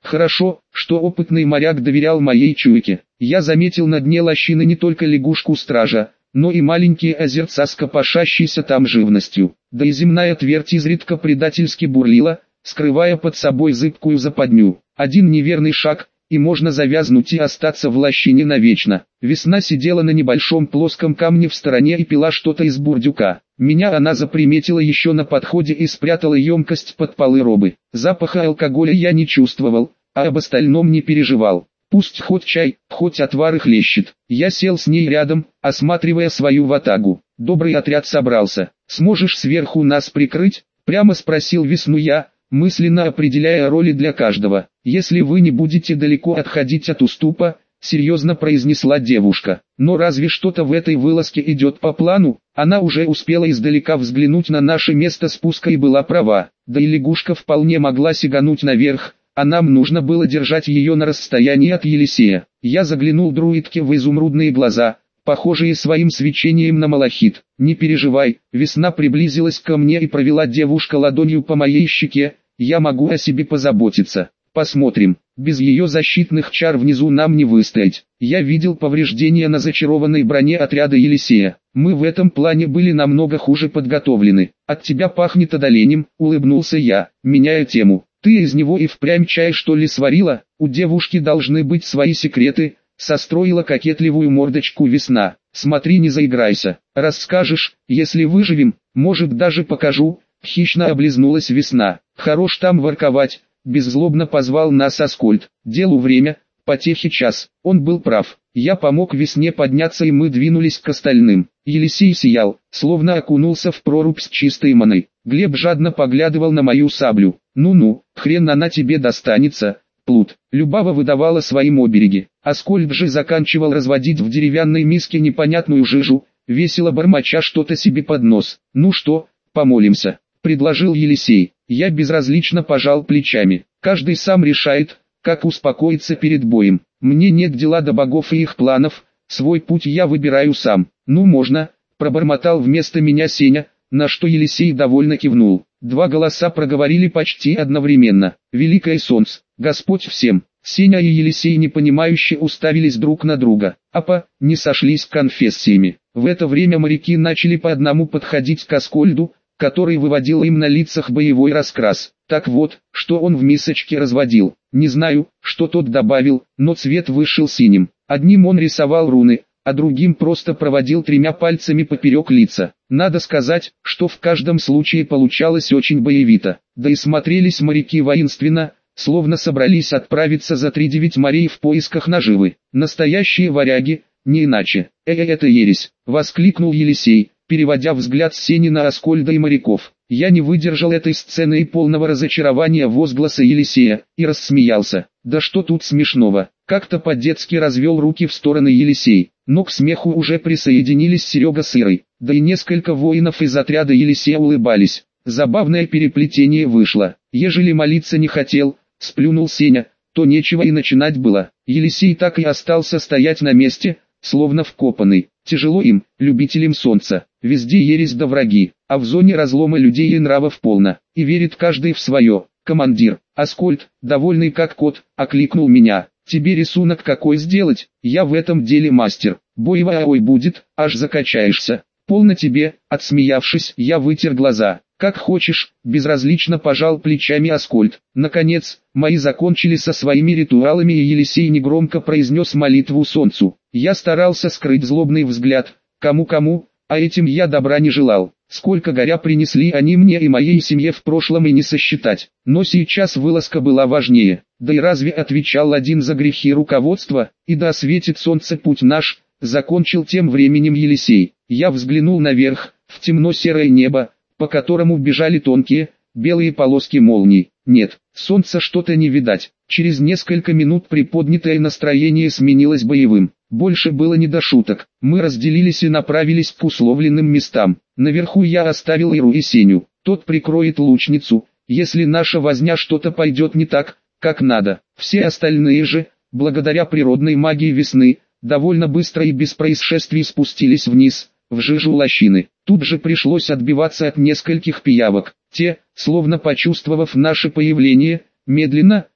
Хорошо, что опытный моряк доверял моей чуйке. Я заметил на дне лощины не только лягушку-стража, но и маленькие озерца с копошащейся там живностью. Да и земная твердь изредка предательски бурлила, скрывая под собой зыбкую западню. Один неверный шаг, и можно завязнуть и остаться в лощине навечно. Весна сидела на небольшом плоском камне в стороне и пила что-то из бурдюка. Меня она заприметила еще на подходе и спрятала емкость под полы робы. Запаха алкоголя я не чувствовал, а об остальном не переживал. Пусть хоть чай, хоть отвар и хлещет. Я сел с ней рядом, осматривая свою ватагу. Добрый отряд собрался. «Сможешь сверху нас прикрыть?» — прямо спросил Весну я, мысленно определяя роли для каждого. «Если вы не будете далеко отходить от уступа», — серьезно произнесла девушка. «Но разве что-то в этой вылазке идет по плану?» Она уже успела издалека взглянуть на наше место спуска и была права. Да и лягушка вполне могла сигануть наверх, а нам нужно было держать ее на расстоянии от Елисея. Я заглянул друидке в изумрудные глаза, похожие своим свечением на малахит. «Не переживай», Весна приблизилась ко мне и провела девушка ладонью по моей щеке, «я могу о себе позаботиться. Посмотрим, без ее защитных чар внизу нам не выстоять». Я видел повреждения на зачарованной броне отряда Елисея. Мы в этом плане были намного хуже подготовлены. «От тебя пахнет одолением», — улыбнулся я, меняя тему. «Ты из него и впрямь чай что ли сварила? У девушки должны быть свои секреты», — состроила кокетливую мордочку Весна. «Смотри, не заиграйся. Расскажешь, если выживем, может даже покажу», — хищно облизнулась Весна. «Хорош там ворковать», — беззлобно позвал нас Аскольд. «Делу время, потехи час». Он был прав. Я помог Весне подняться и мы двинулись к остальным. Елисей сиял, словно окунулся в прорубь с чистой маной. Глеб жадно поглядывал на мою саблю. «Ну-ну, хрен она тебе достанется, плут». Любава выдавала своим обереги. Аскольд же заканчивал разводить в деревянной миске непонятную жижу, весело бормоча что-то себе под нос. «Ну что, помолимся», — предложил Елисей. Я безразлично пожал плечами. Каждый сам решает, как успокоиться перед боем. Мне нет дела до богов и их планов, свой путь я выбираю сам. «Ну можно», — пробормотал вместо меня Сеня, на что Елисей довольно кивнул. Два голоса проговорили почти одновременно. «Великое солнце, Господь всем». Сеня и Елисей непонимающе уставились друг на друга. Не сошлись конфессиями. В это время моряки начали по одному подходить к Аскольду, который выводил им на лицах боевой раскрас. Так вот, что он в мисочке разводил. Не знаю, что тот добавил, но цвет вышел синим. Одним он рисовал руны, а другим просто проводил тремя пальцами поперек лица. Надо сказать, что в каждом случае получалось очень боевито. Да и смотрелись моряки воинственно, словно собрались отправиться за 3-9 морей в поисках наживы. Настоящие варяги, не иначе. Это ересь», — воскликнул Елисей, переводя взгляд с Сени на Аскольда и моряков. Я не выдержал этой сцены и полного разочарования возгласа Елисея, и рассмеялся. «Да что тут смешного?» Как-то по-детски развел руки в стороны Елисей, но к смеху уже присоединились Серега с Ирой, да и несколько воинов из отряда Елисея улыбались. Забавное переплетение вышло. Ежели молиться не хотел, сплюнул Сеня, то нечего и начинать было. Елисей так и остался стоять на месте, словно вкопанный. Тяжело им, любителям солнца, везде ересь да враги, а в зоне разлома людей и нравов полно, и верит каждый в свое. «Командир», Аскольд, довольный как кот, окликнул меня. «Тебе рисунок какой сделать? Я в этом деле мастер. Боевая ой будет, аж закачаешься». «Полно тебе», отсмеявшись, я вытер глаза. «Как хочешь», безразлично пожал плечами Аскольд. Наконец, мои закончили со своими ритуалами и Елисей негромко произнес молитву солнцу. Я старался скрыть злобный взгляд, кому-кому, а этим я добра не желал. Сколько горя принесли они мне и моей семье в прошлом и не сосчитать. Но сейчас вылазка была важнее. Да и разве отвечал один за грехи руководства, и да осветит солнце путь наш, закончил тем временем Елисей. Я взглянул наверх, в темно-серое небо, по которому бежали тонкие, белые полоски молний. Нет, солнца что-то не видать. Через несколько минут приподнятое настроение сменилось боевым. Больше было не до шуток. Мы разделились и направились к условленным местам. Наверху я оставил Иру и Сеню. Тот прикроет лучницу, если наша возня что-то пойдет не так, как надо. Все остальные же, благодаря природной магии весны, довольно быстро и без происшествий спустились вниз, в жижу лощины. Тут же пришлось отбиваться от нескольких пиявок. Те, словно почувствовав наше появление, медленно,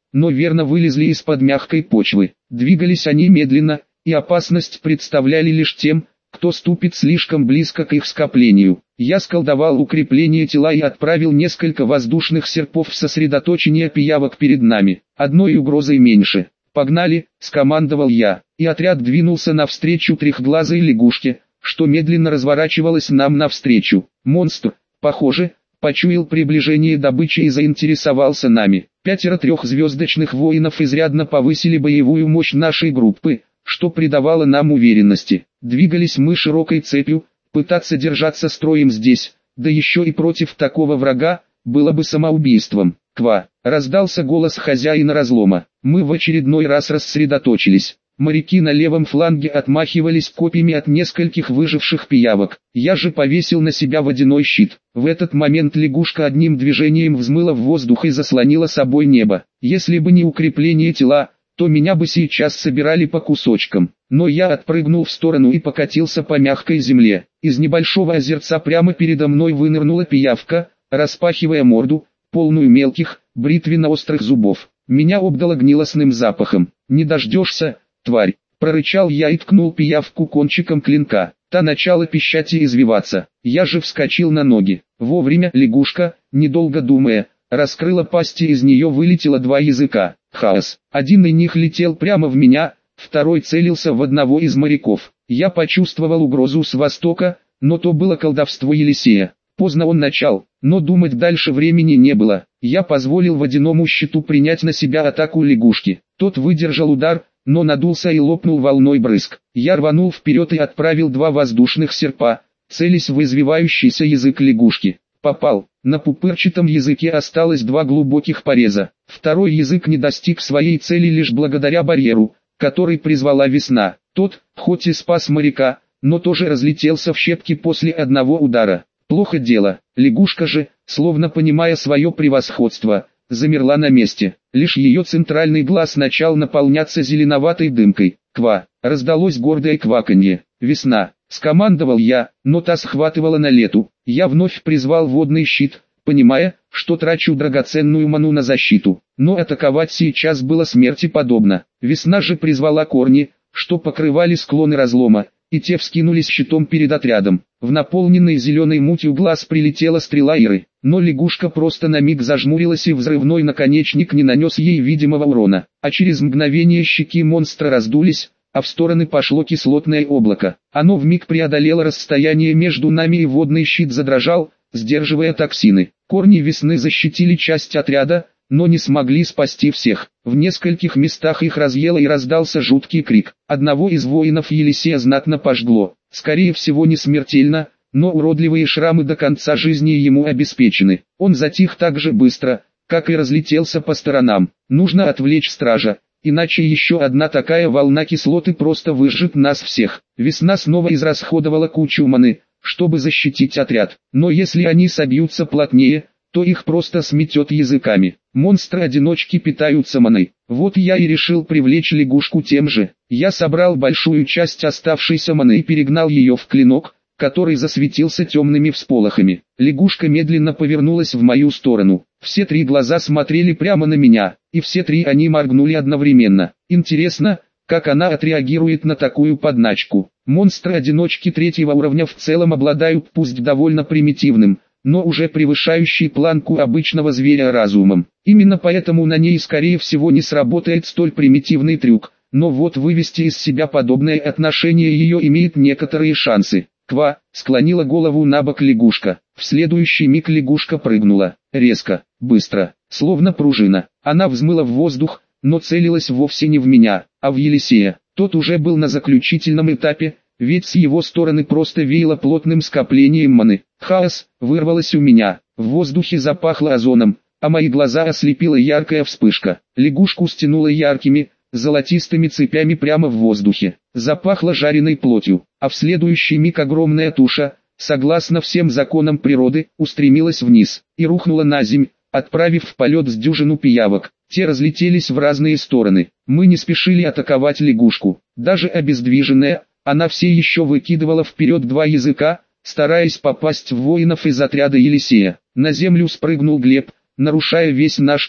но верно вылезли из-под мягкой почвы. Двигались они медленно, и опасность представляли лишь тем, кто ступит слишком близко к их скоплению. Я сколдовал укрепление тела и отправил несколько воздушных серпов в сосредоточение пиявок перед нами. Одной угрозой меньше. «Погнали!» – скомандовал я, и отряд двинулся навстречу трехглазой лягушке, что медленно разворачивалась нам навстречу. Монстр, похоже, почуял приближение добычи и заинтересовался нами. 5 трехзвездочных воинов изрядно повысили боевую мощь нашей группы, что придавало нам уверенности. Двигались мы широкой цепью, пытаться держаться строем здесь, да еще и против такого врага, было бы самоубийством. «Ква!» — раздался голос хозяина разлома. Мы в очередной раз рассредоточились. Моряки на левом фланге отмахивались копьями от нескольких выживших пиявок. Я же повесил на себя водяной щит. В этот момент лягушка одним движением взмыла в воздух и заслонила собой небо. Если бы не укрепление тела, то меня бы сейчас собирали по кусочкам. Но я отпрыгнул в сторону и покатился по мягкой земле. Из небольшого озерца прямо передо мной вынырнула пиявка, распахивая морду, полную мелких, бритвенно-острых зубов. Меня обдало гнилостным запахом. «Не дождешься, тварь!» — прорычал я и ткнул пиявку кончиком клинка. Та начала пищать и извиваться. Я же вскочил на ноги. Вовремя лягушка, недолго думая, раскрыла пасть, и из нее вылетело 2 языка. Хаос. Один из них летел прямо в меня, второй целился в одного из моряков. Я почувствовал угрозу с востока, но то было колдовство Елисея. Поздно он начал, но думать дальше времени не было. Я позволил водяному щиту принять на себя атаку лягушки. Тот выдержал удар, но надулся и лопнул волной брызг. Я рванул вперед и отправил 2 воздушных серпа, целясь в извивающийся язык лягушки. Попал. На пупырчатом языке осталось 2 глубоких пореза. Второй язык не достиг своей цели лишь благодаря барьеру, который призвала весна. Тот, хоть и спас моряка, но тоже разлетелся в щепки после одного удара. Плохо дело. Лягушка же, словно понимая свое превосходство, замерла на месте. Лишь ее центральный глаз начал наполняться зеленоватой дымкой. «Ква!» — раздалось гордое кваканье. «Весна!» — скомандовал я, но та схватывала на лету. Я вновь призвал водный щит, понимая, что трачу драгоценную ману на защиту. Но атаковать сейчас было смерти подобно. Весна же призвала корни, что покрывали склоны разлома, и те вскинулись щитом перед отрядом. В наполненный зеленой мутью глаз прилетела стрела Иры, но лягушка просто на миг зажмурилась, и взрывной наконечник не нанес ей видимого урона. А через мгновение щеки монстра раздулись, а в стороны пошло кислотное облако. Оно вмиг преодолело расстояние между нами, и водный щит задрожал, сдерживая токсины. Корни весны защитили часть отряда, но не смогли спасти всех. В нескольких местах их разъело, и раздался жуткий крик. Одного из воинов Елисея знатно пожгло. Скорее всего не смертельно, но уродливые шрамы до конца жизни ему обеспечены. Он затих так же быстро, как и разлетелся по сторонам. Нужно отвлечь стража, иначе еще одна такая волна кислоты просто выжжет нас всех. Весна снова израсходовала кучу маны, чтобы защитить отряд. Но если они собьются плотнее, то их просто сметет языками. Монстры-одиночки питаются маной. Вот я и решил привлечь лягушку тем же. Я собрал большую часть оставшейся маны и перегнал ее в клинок, который засветился темными всполохами. Лягушка медленно повернулась в мою сторону. Все 3 глаза смотрели прямо на меня, и все 3 они моргнули одновременно. Интересно, как она отреагирует на такую подначку. Монстры-одиночки 3-го уровня в целом обладают пусть довольно примитивным, но уже превышающий планку обычного зверя разумом. Именно поэтому на ней скорее всего не сработает столь примитивный трюк, но вот вывести из себя подобное отношение ее имеет некоторые шансы. «Ква!» — склонила голову на бок лягушка. В следующий миг лягушка прыгнула, резко, быстро, словно пружина. Она взмыла в воздух, но целилась вовсе не в меня, а в Елисея. Тот уже был на заключительном этапе, ведь с его стороны просто веяло плотным скоплением маны. Хаос вырвалось у меня, в воздухе запахло озоном, а мои глаза ослепила яркая вспышка. Лягушку стянуло яркими, золотистыми цепями прямо в воздухе. Запахло жареной плотью, а в следующий миг огромная туша, согласно всем законам природы, устремилась вниз и рухнула на земь, отправив в полет с дюжину пиявок. Те разлетелись в разные стороны. Мы не спешили атаковать лягушку. Даже обездвиженная, она все еще выкидывала вперед 2 языка, стараясь попасть в воинов из отряда Елисея. На землю спрыгнул Глеб, нарушая весь наш план.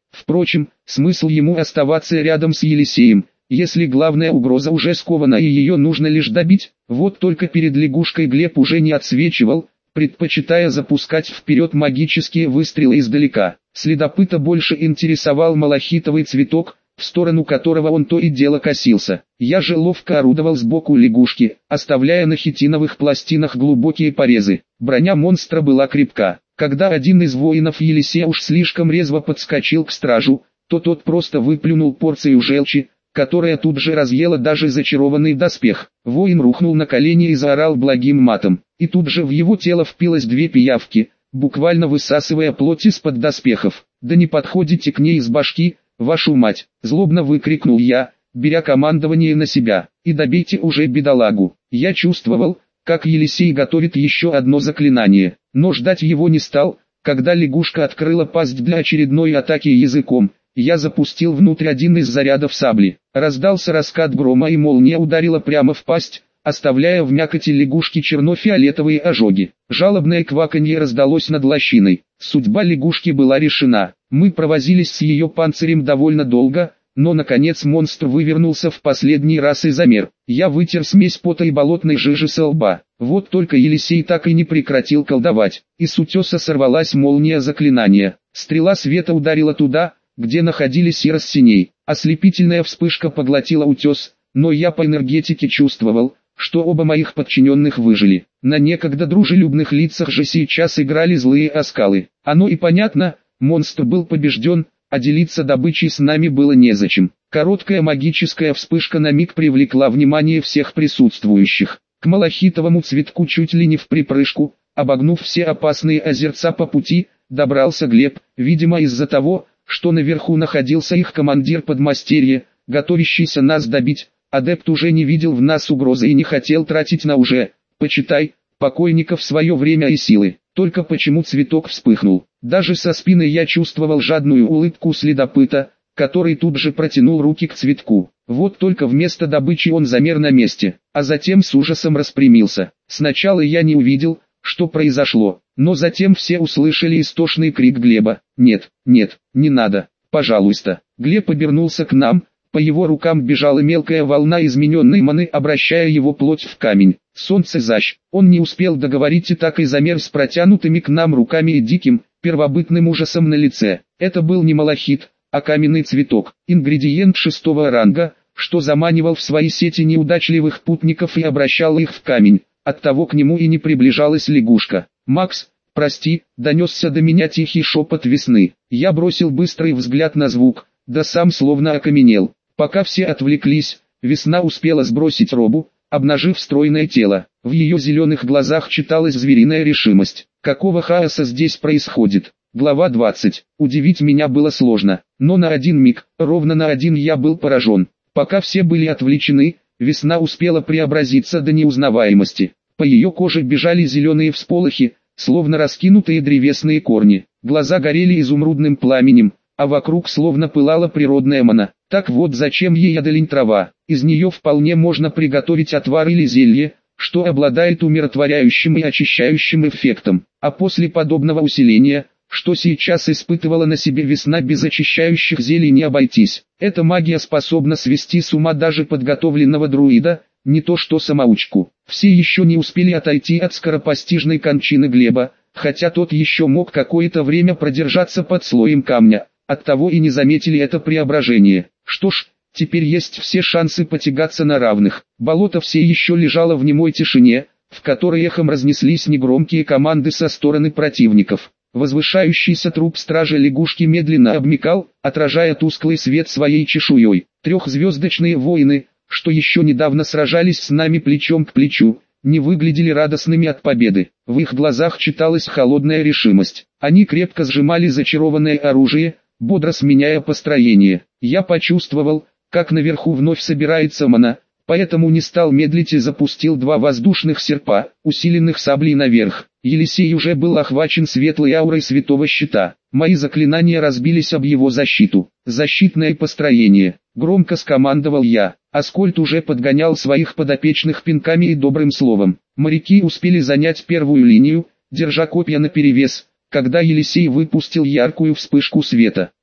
Впрочем, смысл ему оставаться рядом с Елисеем, если главная угроза уже скована и ее нужно лишь добить? Вот только перед лягушкой Глеб уже не отсвечивал, предпочитая запускать вперед магические выстрелы издалека. Следопыта больше интересовал малахитовый цветок, в сторону которого он то и дело косился. Я же ловко орудовал сбоку лягушки, оставляя на хитиновых пластинах глубокие порезы. Броня монстра была крепка. Когда один из воинов Елисея уж слишком резво подскочил к стражу, то тот просто выплюнул порцию желчи, которая тут же разъела даже зачарованный доспех. Воин рухнул на колени и заорал благим матом. И тут же в его тело впилось две пиявки, буквально высасывая плоть из-под доспехов. «Да не подходите к ней из башки, вашу мать!» — злобно выкрикнул я, беря командование на себя. «И добейте уже бедолагу!» Я чувствовал, как Елисей готовит еще одно заклинание, но ждать его не стал. Когда лягушка открыла пасть для очередной атаки языком, я запустил внутрь один из зарядов сабли. Раздался раскат грома и молния ударила прямо в пасть, оставляя в мякоти лягушки черно-фиолетовые ожоги. Жалобное кваканье раздалось над лощиной. Судьба лягушки была решена. Мы провозились с ее панцирем довольно долго, но наконец монстр вывернулся в последний раз и замер. Я вытер смесь пота и болотной жижи со лба. Вот только Елисей так и не прекратил колдовать, и с утеса сорвалась молния заклинания. Стрела света ударила туда, где находились и рассиней. Ослепительная вспышка поглотила утес, но я по энергетике чувствовал, что оба моих подчиненных выжили. На некогда дружелюбных лицах же сейчас играли злые оскалы. Оно и понятно, монстр был побежден, а делиться добычей с нами было незачем. Короткая магическая вспышка на миг привлекла внимание всех присутствующих. К малахитовому цветку чуть ли не в припрыжку, обогнув все опасные озерца по пути, добрался Глеб, видимо из-за того, что наверху находился их командир подмастерья, готовящийся нас добить. Адепт уже не видел в нас угрозы и не хотел тратить на уже, почитай, покойников свое время и силы. Только почему цветок вспыхнул? Даже со спины я чувствовал жадную улыбку следопыта, который тут же протянул руки к цветку. Вот только вместо добычи он замер на месте, а затем с ужасом распрямился. Сначала я не увидел, что произошло, но затем все услышали истошный крик Глеба. «Нет, нет, не надо, пожалуйста». Глеб обернулся к нам, по его рукам бежала мелкая волна измененной маны, обращая его плоть в камень. Солнце защ. Он не успел договорить и так и замер с протянутыми к нам руками и диким, первобытным ужасом на лице. Это был не малахит, а каменный цветок, ингредиент 6-го ранга, что заманивал в свои сети неудачливых путников и обращал их в камень. Оттого к нему и не приближалась лягушка. «Макс, прости», — донесся до меня тихий шепот весны. Я бросил быстрый взгляд на звук, да сам словно окаменел. Пока все отвлеклись, весна успела сбросить робу, обнажив стройное тело. В ее зеленых глазах читалась звериная решимость. Какого хаоса здесь происходит? Глава 20. Удивить меня было сложно, но на один миг, ровно на один я был поражен. Пока все были отвлечены, весна успела преобразиться до неузнаваемости. По ее коже бежали зеленые всполохи, словно раскинутые древесные корни. Глаза горели изумрудным пламенем, а вокруг словно пылала природная мана. Так вот зачем ей ядолень трава. Из нее вполне можно приготовить отвар или зелье, что обладает умиротворяющим и очищающим эффектом. А после подобного усиления, что сейчас испытывала на себе весна, без очищающих зелий не обойтись. Эта магия способна свести с ума даже подготовленного друида, не то что самоучку. Все еще не успели отойти от скоропостижной кончины Глеба, хотя тот еще мог какое-то время продержаться под слоем камня. Оттого и не заметили это преображение. Что ж, теперь есть все шансы потягаться на равных. Болото все еще лежало в немой тишине, в которой эхом разнеслись негромкие команды со стороны противников. Возвышающийся труп стража лягушки медленно обмякал, отражая тусклый свет своей чешуей. Трехзвездочные воины, что еще недавно сражались с нами плечом к плечу, не выглядели радостными от победы. В их глазах читалась холодная решимость. Они крепко сжимали зачарованное оружие, бодро сменяя построение. Я почувствовал, как наверху вновь собирается мана, поэтому не стал медлить и запустил 2 воздушных серпа, усиленных саблей наверх. Елисей уже был охвачен светлой аурой святого щита. Мои заклинания разбились об его защиту. Защитное построение. Громко скомандовал я. Аскольд уже подгонял своих подопечных пинками и добрым словом. Моряки успели занять первую линию, держа копья наперевес, когда Елисей выпустил яркую вспышку света.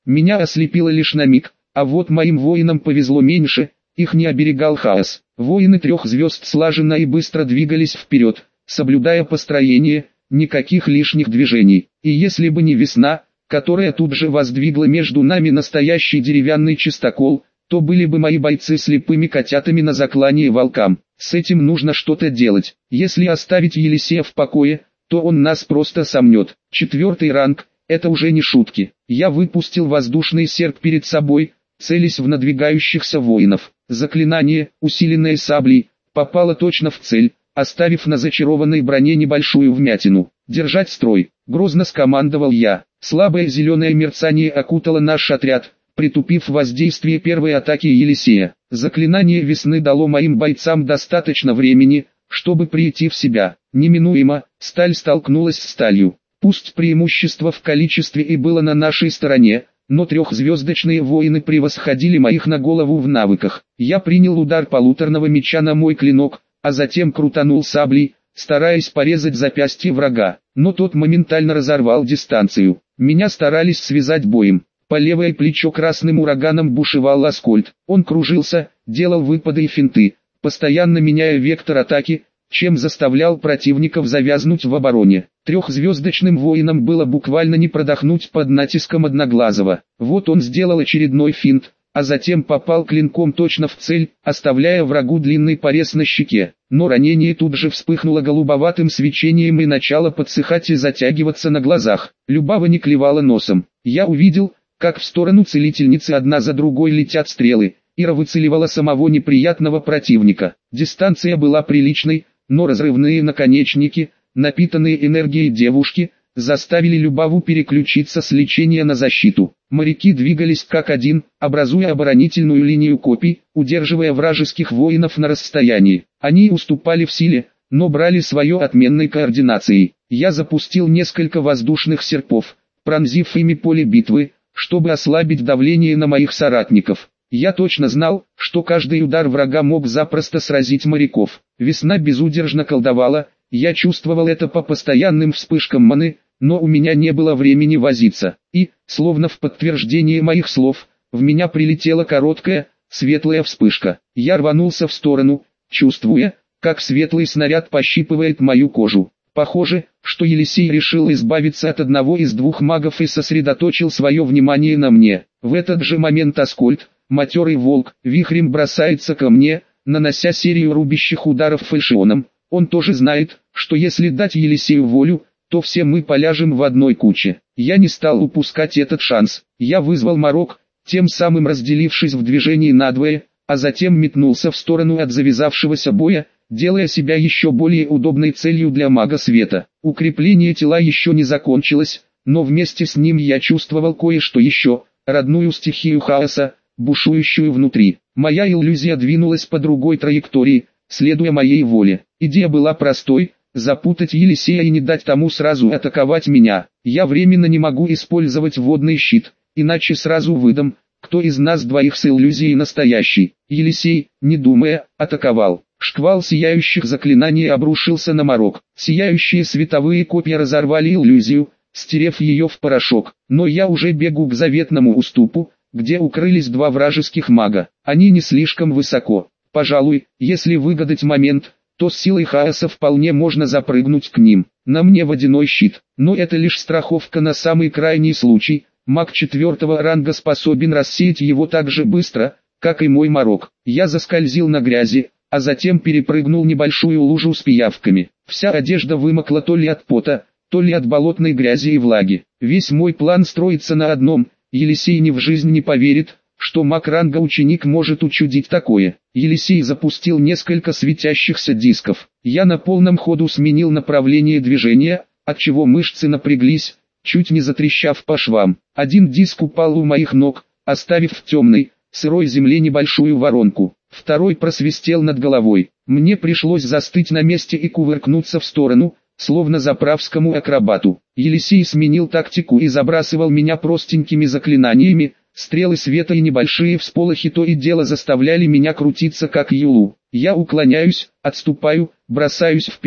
Меня ослепило лишь на миг, а вот моим воинам повезло меньше, их не оберегал хаос. Воины 3 звезд слаженно и быстро двигались вперед, соблюдая построение, никаких лишних движений. И если бы не весна, которая тут же воздвигла между нами настоящий деревянный чистокол, то были бы мои бойцы слепыми котятами на заклание волкам. С этим нужно что-то делать. Если оставить Елисея в покое, то он нас просто сомнет. 4-й ранг, это уже не шутки. Я выпустил воздушный серп перед собой, целясь в надвигающихся воинов. Заклинание, усиленное саблей, попало точно в цель, оставив на зачарованной броне небольшую вмятину. «Держать строй!» — грозно скомандовал я. Слабое зеленое мерцание окутало наш отряд, притупив воздействие первой атаки Елисея. Заклинание весны дало моим бойцам достаточно времени, чтобы прийти в себя. Неминуемо, сталь столкнулась с сталью. Пусть преимущество в количестве и было на нашей стороне, но 3-звездочные воины превосходили моих на голову в навыках. Я принял удар полуторного меча на мой клинок, а затем крутанул саблей, стараясь порезать запястье врага, но тот моментально разорвал дистанцию. Меня старались связать боем. По левое плечо красным ураганом бушевал Аскольд. Он кружился, делал выпады и финты, постоянно меняя вектор атаки, чем заставлял противников завязнуть в обороне. 3-звездочным воинам было буквально не продохнуть под натиском Одноглазого. Вот он сделал очередной финт, а затем попал клинком точно в цель, оставляя врагу длинный порез на щеке. Но ранение тут же вспыхнуло голубоватым свечением и начало подсыхать и затягиваться на глазах. Любава не клевала носом. Я увидел, как в сторону целительницы одна за другой летят стрелы. Ира выцеливала самого неприятного противника. Дистанция была приличной, но разрывные наконечники, напитанные энергией девушки, заставили Любаву переключиться с лечения на защиту. Моряки двигались как один, образуя оборонительную линию копий, удерживая вражеских воинов на расстоянии. Они уступали в силе, но брали свое отменной координацией. Я запустил несколько воздушных серпов, пронзив ими поле битвы, чтобы ослабить давление на моих соратников. Я точно знал, что каждый удар врага мог запросто сразить моряков. Весна безудержно колдовала, я чувствовал это по постоянным вспышкам маны, но у меня не было времени возиться. И, словно в подтверждение моих слов, в меня прилетела короткая, светлая вспышка. Я рванулся в сторону, чувствуя, как светлый снаряд пощипывает мою кожу. Похоже, что Елисей решил избавиться от одного из 2 магов и сосредоточил свое внимание на мне. В этот же момент Аскольд, матерый волк, вихрем бросается ко мне, нанося серию рубящих ударов фальшионом. Он тоже знает, что если дать Елисею волю, то все мы поляжем в одной куче. Я не стал упускать этот шанс. Я вызвал морок, тем самым разделившись в движении надвое, а затем метнулся в сторону от завязавшегося боя, делая себя еще более удобной целью для мага света. Укрепление тела еще не закончилось, но вместе с ним я чувствовал кое-что еще, родную стихию хаоса, бушующую внутри. Моя иллюзия двинулась по другой траектории, следуя моей воле. Идея была простой: запутать Елисея и не дать тому сразу атаковать меня. Я временно не могу использовать водный щит, иначе сразу выдам, кто из нас двоих с иллюзией настоящий. Елисей, не думая, атаковал. Шквал сияющих заклинаний обрушился на морок. Сияющие световые копья разорвали иллюзию, стерев ее в порошок. Но я уже бегу к заветному уступу, где укрылись 2 вражеских мага. Они не слишком высоко. Пожалуй, если выгадать момент, то с силой хаоса вполне можно запрыгнуть к ним. На мне водяной щит, но это лишь страховка на самый крайний случай. Маг 4-го ранга способен рассеять его так же быстро, как и мой морок. Я заскользил на грязи, а затем перепрыгнул небольшую лужу с пиявками. Вся одежда вымокла то ли от пота, то ли от болотной грязи и влаги. Весь мой план строится на одном: Елисей ни в жизнь не поверит, что маг ранга ученик может учудить такое. Елисей запустил несколько светящихся дисков. Я на полном ходу сменил направление движения, отчего мышцы напряглись, чуть не затрещав по швам. Один диск упал у моих ног, оставив в темной, сырой земле небольшую воронку. Второй просвистел над головой. Мне пришлось застыть на месте и кувыркнуться в сторону, словно заправскому акробату. Елисей сменил тактику и забрасывал меня простенькими заклинаниями. Стрелы света и небольшие всполохи то и дело заставляли меня крутиться как юлу. Я уклоняюсь, отступаю, бросаюсь вперед,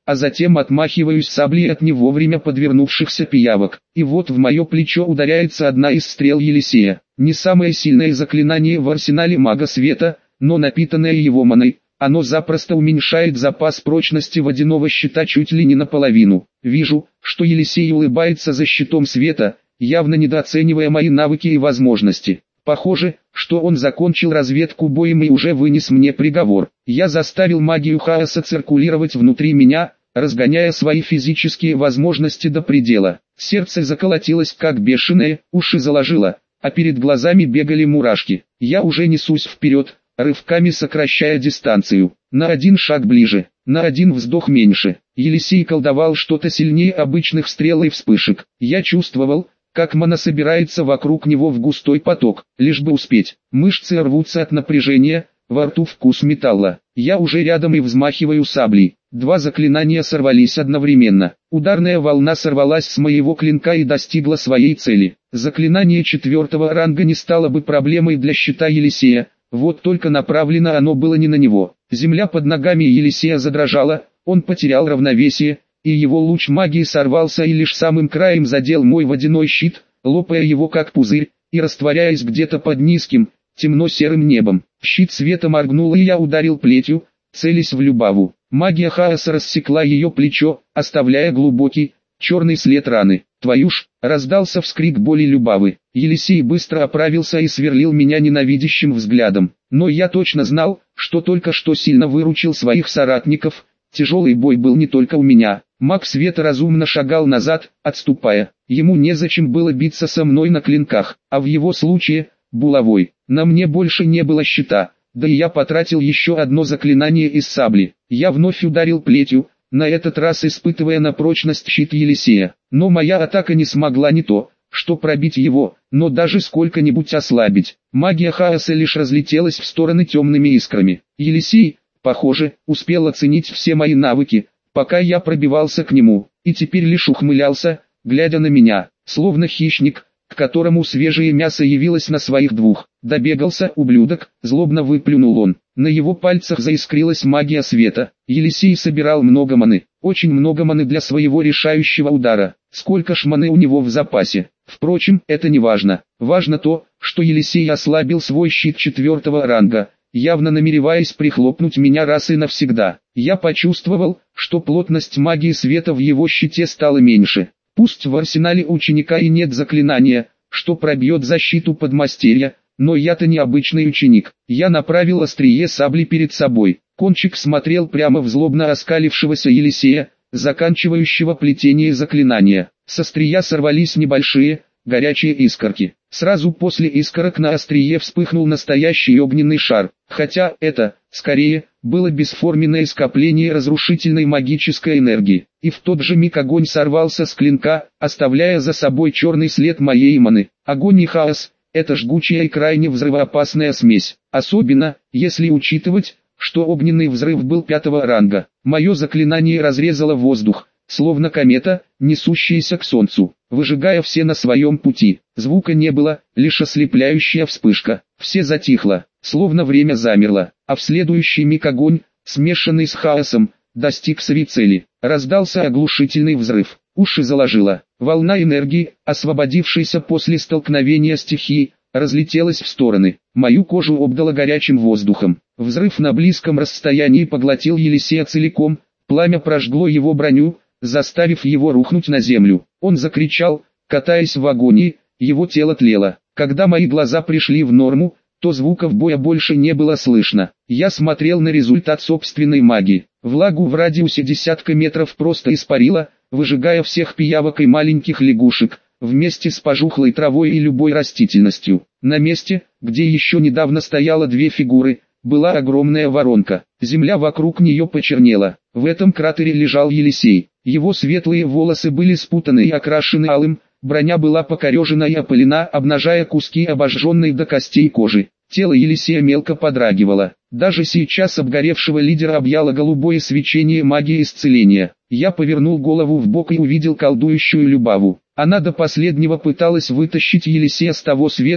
а затем отмахиваюсь саблей от не вовремя подвернувшихся пиявок. И вот в мое плечо ударяется одна из стрел Елисея. Не самое сильное заклинание в арсенале мага света, но напитанное его маной, оно запросто уменьшает запас прочности водяного щита чуть ли не наполовину. Вижу, что Елисей улыбается за щитом света, явно недооценивая мои навыки и возможности. Похоже, что он закончил разведку боем и уже вынес мне приговор. Я заставил магию хаоса циркулировать внутри меня, разгоняя свои физические возможности до предела. Сердце заколотилось как бешеное, уши заложило, а перед глазами бегали мурашки. Я уже несусь вперед, рывками сокращая дистанцию. На один шаг ближе, на один вздох меньше. Елисей колдовал что-то сильнее обычных стрел и вспышек. Я чувствовал, как мана собирается вокруг него в густой поток, лишь бы успеть. Мышцы рвутся от напряжения, во рту вкус металла. Я уже рядом и взмахиваю саблей. Два заклинания сорвались одновременно. Ударная волна сорвалась с моего клинка и достигла своей цели. Заклинание 4-го ранга не стало бы проблемой для щита Елисея, вот только направлено оно было не на него. Земля под ногами Елисея задрожала, он потерял равновесие, и его луч магии сорвался и лишь самым краем задел мой водяной щит, лопая его как пузырь, и растворяясь где-то под низким, темно-серым небом. Щит света моргнул, и я ударил плетью, целясь в Любаву. Магия хаоса рассекла ее плечо, оставляя глубокий, черный след раны. «Твою ж!» — раздался вскрик боли Любавы. Елисей быстро оправился и сверлил меня ненавидящим взглядом. Но я точно знал, что только что сильно выручил своих соратников. Тяжелый бой был не только у меня. Маг света разумно шагал назад, отступая. Ему незачем было биться со мной на клинках, а в его случае — булавой. На мне больше не было щита, да и я потратил еще одно заклинание из сабли. Я вновь ударил плетью, на этот раз испытывая на прочность щит Елисея. Но моя атака не смогла не то, что пробить его, но даже сколько-нибудь ослабить. Магия хаоса лишь разлетелась в стороны темными искрами. Елисей, похоже, успел оценить все мои навыки, пока я пробивался к нему, и теперь лишь ухмылялся, глядя на меня, словно хищник, к которому свежее мясо явилось на своих двух. «Добегался, ублюдок», — злобно выплюнул он. На его пальцах заискрилась магия света. Елисей собирал много маны, очень много маны для своего решающего удара. Сколько ж маны у него в запасе? Впрочем, это не важно. Важно то, что Елисей ослабил свой щит 4-го ранга, явно намереваясь прихлопнуть меня раз и навсегда. Я почувствовал, что плотность магии света в его щите стала меньше. Пусть в арсенале ученика и нет заклинания, что пробьет защиту подмастерья, но я-то не обычный ученик. Я направил острие сабли перед собой. Кончик смотрел прямо в злобно оскалившегося Елисея, заканчивающего плетение заклинания. С острия сорвались небольшие, горячие искорки. Сразу после искорок на острие вспыхнул настоящий огненный шар, хотя это, скорее, было бесформенное скопление разрушительной магической энергии. И в тот же миг огонь сорвался с клинка, оставляя за собой черный след моей маны. Огонь и хаос — это жгучая и крайне взрывоопасная смесь, особенно, если учитывать, что огненный взрыв был 5-го ранга. Мое заклинание разрезало воздух, словно комета, несущаяся к солнцу, выжигая все на своем пути. Звука не было, лишь ослепляющая вспышка. Все затихло, словно время замерло, а в следующий миг огонь, смешанный с хаосом, достиг своей цели. Раздался оглушительный взрыв, уши заложило. Волна энергии, освободившаяся после столкновения стихий, разлетелась в стороны. Мою кожу обдало горячим воздухом. Взрыв на близком расстоянии поглотил Елисея целиком, пламя прожгло его броню, заставив его рухнуть на землю. Он закричал, катаясь в агонии, его тело тлело. Когда мои глаза пришли в норму, то звуков боя больше не было слышно. Я смотрел на результат собственной магии. Влагу в радиусе десятка метров просто испарило, выжигая всех пиявок и маленьких лягушек, вместе с пожухлой травой и любой растительностью. На месте, где еще недавно стояло две фигуры, была огромная воронка. Земля вокруг нее почернела. В этом кратере лежал Елисей. Его светлые волосы были спутаны и окрашены алым, броня была покорежена и опылена, обнажая куски обожженной до костей кожи. Тело Елисея мелко подрагивало. Даже сейчас обгоревшего лидера объяло голубое свечение магии исцеления. Я повернул голову вбок и увидел колдующую Любаву. Она до последнего пыталась вытащить Елисея с того света,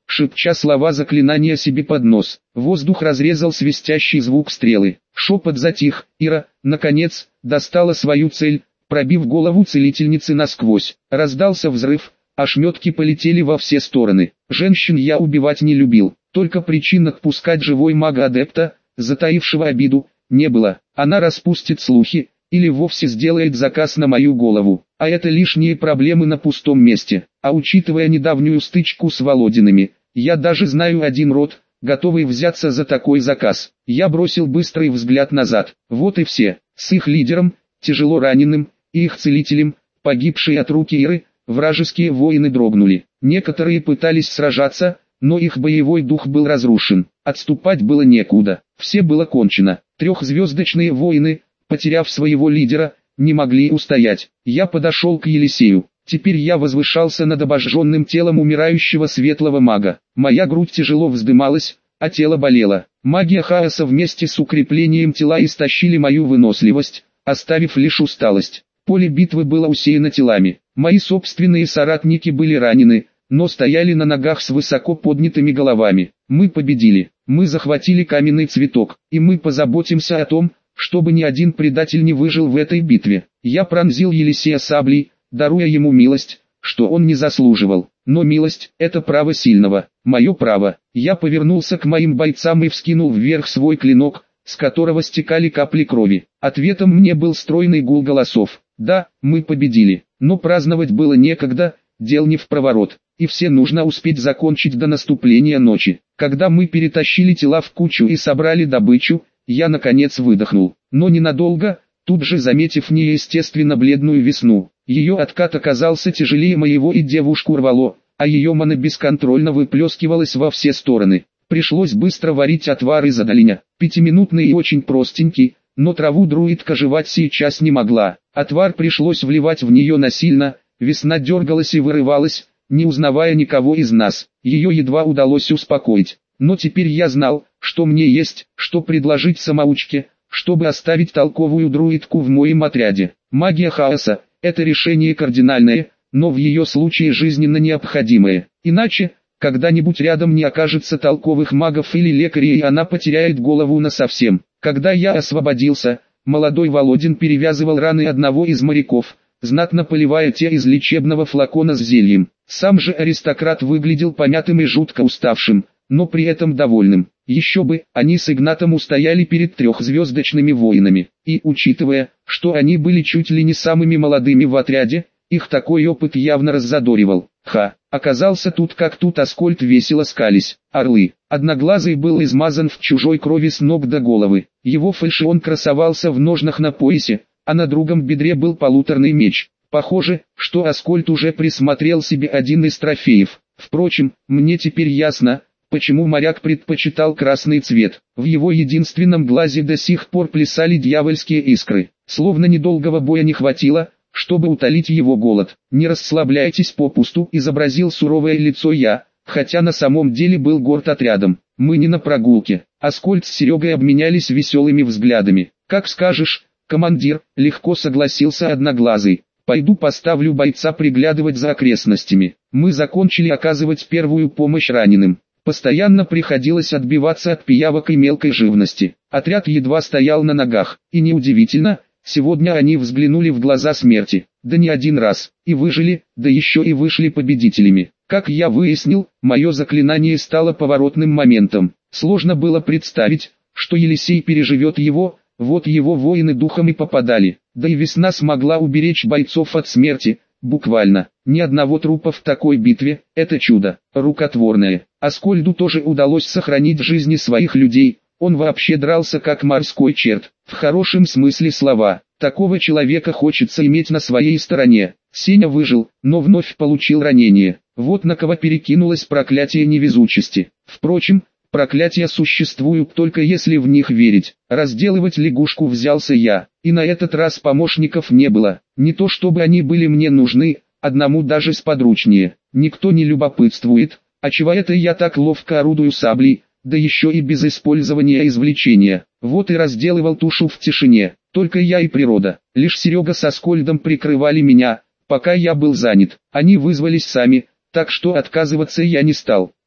шепча слова заклинания себе под нос. Воздух разрезал свистящий звук стрелы. Шепот затих. Ира, наконец, достала свою цель, пробив голову целительницы насквозь. Раздался взрыв, ошметки полетели во все стороны. Женщин я убивать не любил, только причин отпускать живой мага-адепта, затаившего обиду, не было. Она распустит слухи, или вовсе сделает заказ на мою голову. А это лишние проблемы на пустом месте. А учитывая недавнюю стычку с Володиными, я даже знаю один род, готовый взяться за такой заказ. Я бросил быстрый взгляд назад. Вот и все. С их лидером, тяжело раненым, и их целителем, погибшие от руки Иры, вражеские воины дрогнули. Некоторые пытались сражаться, но их боевой дух был разрушен. Отступать было некуда. Все было кончено. Трехзвездочные воины, потеряв своего лидера, не могли устоять. Я подошел к Елисею. Теперь я возвышался над обожженным телом умирающего светлого мага. Моя грудь тяжело вздымалась, а тело болело. Магия хаоса вместе с укреплением тела истощили мою выносливость, оставив лишь усталость. Поле битвы было усеяно телами. Мои собственные соратники были ранены, но стояли на ногах с высоко поднятыми головами. Мы победили. Мы захватили каменный цветок, и мы позаботимся о том, чтобы ни один предатель не выжил в этой битве. Я пронзил Елисея саблей, даруя ему милость, что он не заслуживал. Но милость – это право сильного, мое право. Я повернулся к моим бойцам и вскинул вверх свой клинок, с которого стекали капли крови. Ответом мне был стройный гул голосов. Да, мы победили, но праздновать было некогда, дел не впроворот, и все нужно успеть закончить до наступления ночи. Когда мы перетащили тела в кучу и собрали добычу, я наконец выдохнул, но ненадолго, тут же заметив неестественно бледную весну. Ее откат оказался тяжелее моего и девушку рвало, а ее мана бесконтрольно выплескивалась во все стороны. Пришлось быстро варить отвар из оленя, 5-минутный и очень простенький, но траву друидка жевать сейчас не могла. Отвар пришлось вливать в нее насильно, весна дергалась и вырывалась, не узнавая никого из нас. Ее едва удалось успокоить. Но теперь я знал, что мне есть, что предложить самоучке, чтобы оставить толковую друидку в моем отряде. Магия хаоса – это решение кардинальное, но в ее случае жизненно необходимое. Иначе, когда-нибудь рядом не окажется толковых магов или лекарей, и она потеряет голову насовсем. Когда я освободился, молодой Володин перевязывал раны одного из моряков, знатно поливая те из лечебного флакона с зельем. Сам же аристократ выглядел помятым и жутко уставшим, но при этом довольным. Еще бы, они с Игнатом устояли перед трехзвездочными воинами, и учитывая, что они были чуть ли не самыми молодыми в отряде, их такой опыт явно раззадоривал. Оказался тут как тут, Аскольд весело скались. Орлы. Одноглазый был измазан в чужой крови с ног до головы. Его фальшион красовался в ножнах на поясе, а на другом бедре был полуторный меч. Похоже, что Аскольд уже присмотрел себе один из трофеев. Впрочем, мне теперь ясно, почему моряк предпочитал красный цвет. В его единственном глазе до сих пор плясали дьявольские искры. Словно недолгого боя не хватило, чтобы утолить его голод. «Не расслабляйтесь попусту», — изобразил суровое лицо я, хотя на самом деле был горд отрядом. Мы не на прогулке. Аскольд с Серегой обменялись веселыми взглядами. «Как скажешь, командир», — легко согласился Одноглазый. «Пойду поставлю бойца приглядывать за окрестностями». Мы закончили оказывать первую помощь раненым. Постоянно приходилось отбиваться от пиявок и мелкой живности. Отряд едва стоял на ногах, и неудивительно, сегодня они взглянули в глаза смерти, да не один раз, и выжили, да еще и вышли победителями. Как я выяснил, мое заклинание стало поворотным моментом. Сложно было представить, что Елисей переживет его, вот его воины духом и попадали. Да и весна смогла уберечь бойцов от смерти, буквально. Ни одного трупа в такой битве, это чудо, рукотворное. Аскольду тоже удалось сохранить жизни своих людей. Он вообще дрался как морской черт, в хорошем смысле слова. Такого человека хочется иметь на своей стороне. Сеня выжил, но вновь получил ранение. Вот на кого перекинулось проклятие невезучести. Впрочем, проклятия существуют только если в них верить. Разделывать лягушку взялся я, и на этот раз помощников не было. Не то чтобы они были мне нужны, одному даже сподручнее. Никто не любопытствует, а чего это я так ловко орудую саблей, да еще и без использования извлечения. Вот и разделывал тушу в тишине, только я и природа. Лишь Серега со Аскольдом прикрывали меня, пока я был занят. Они вызвались сами, так что отказываться я не стал.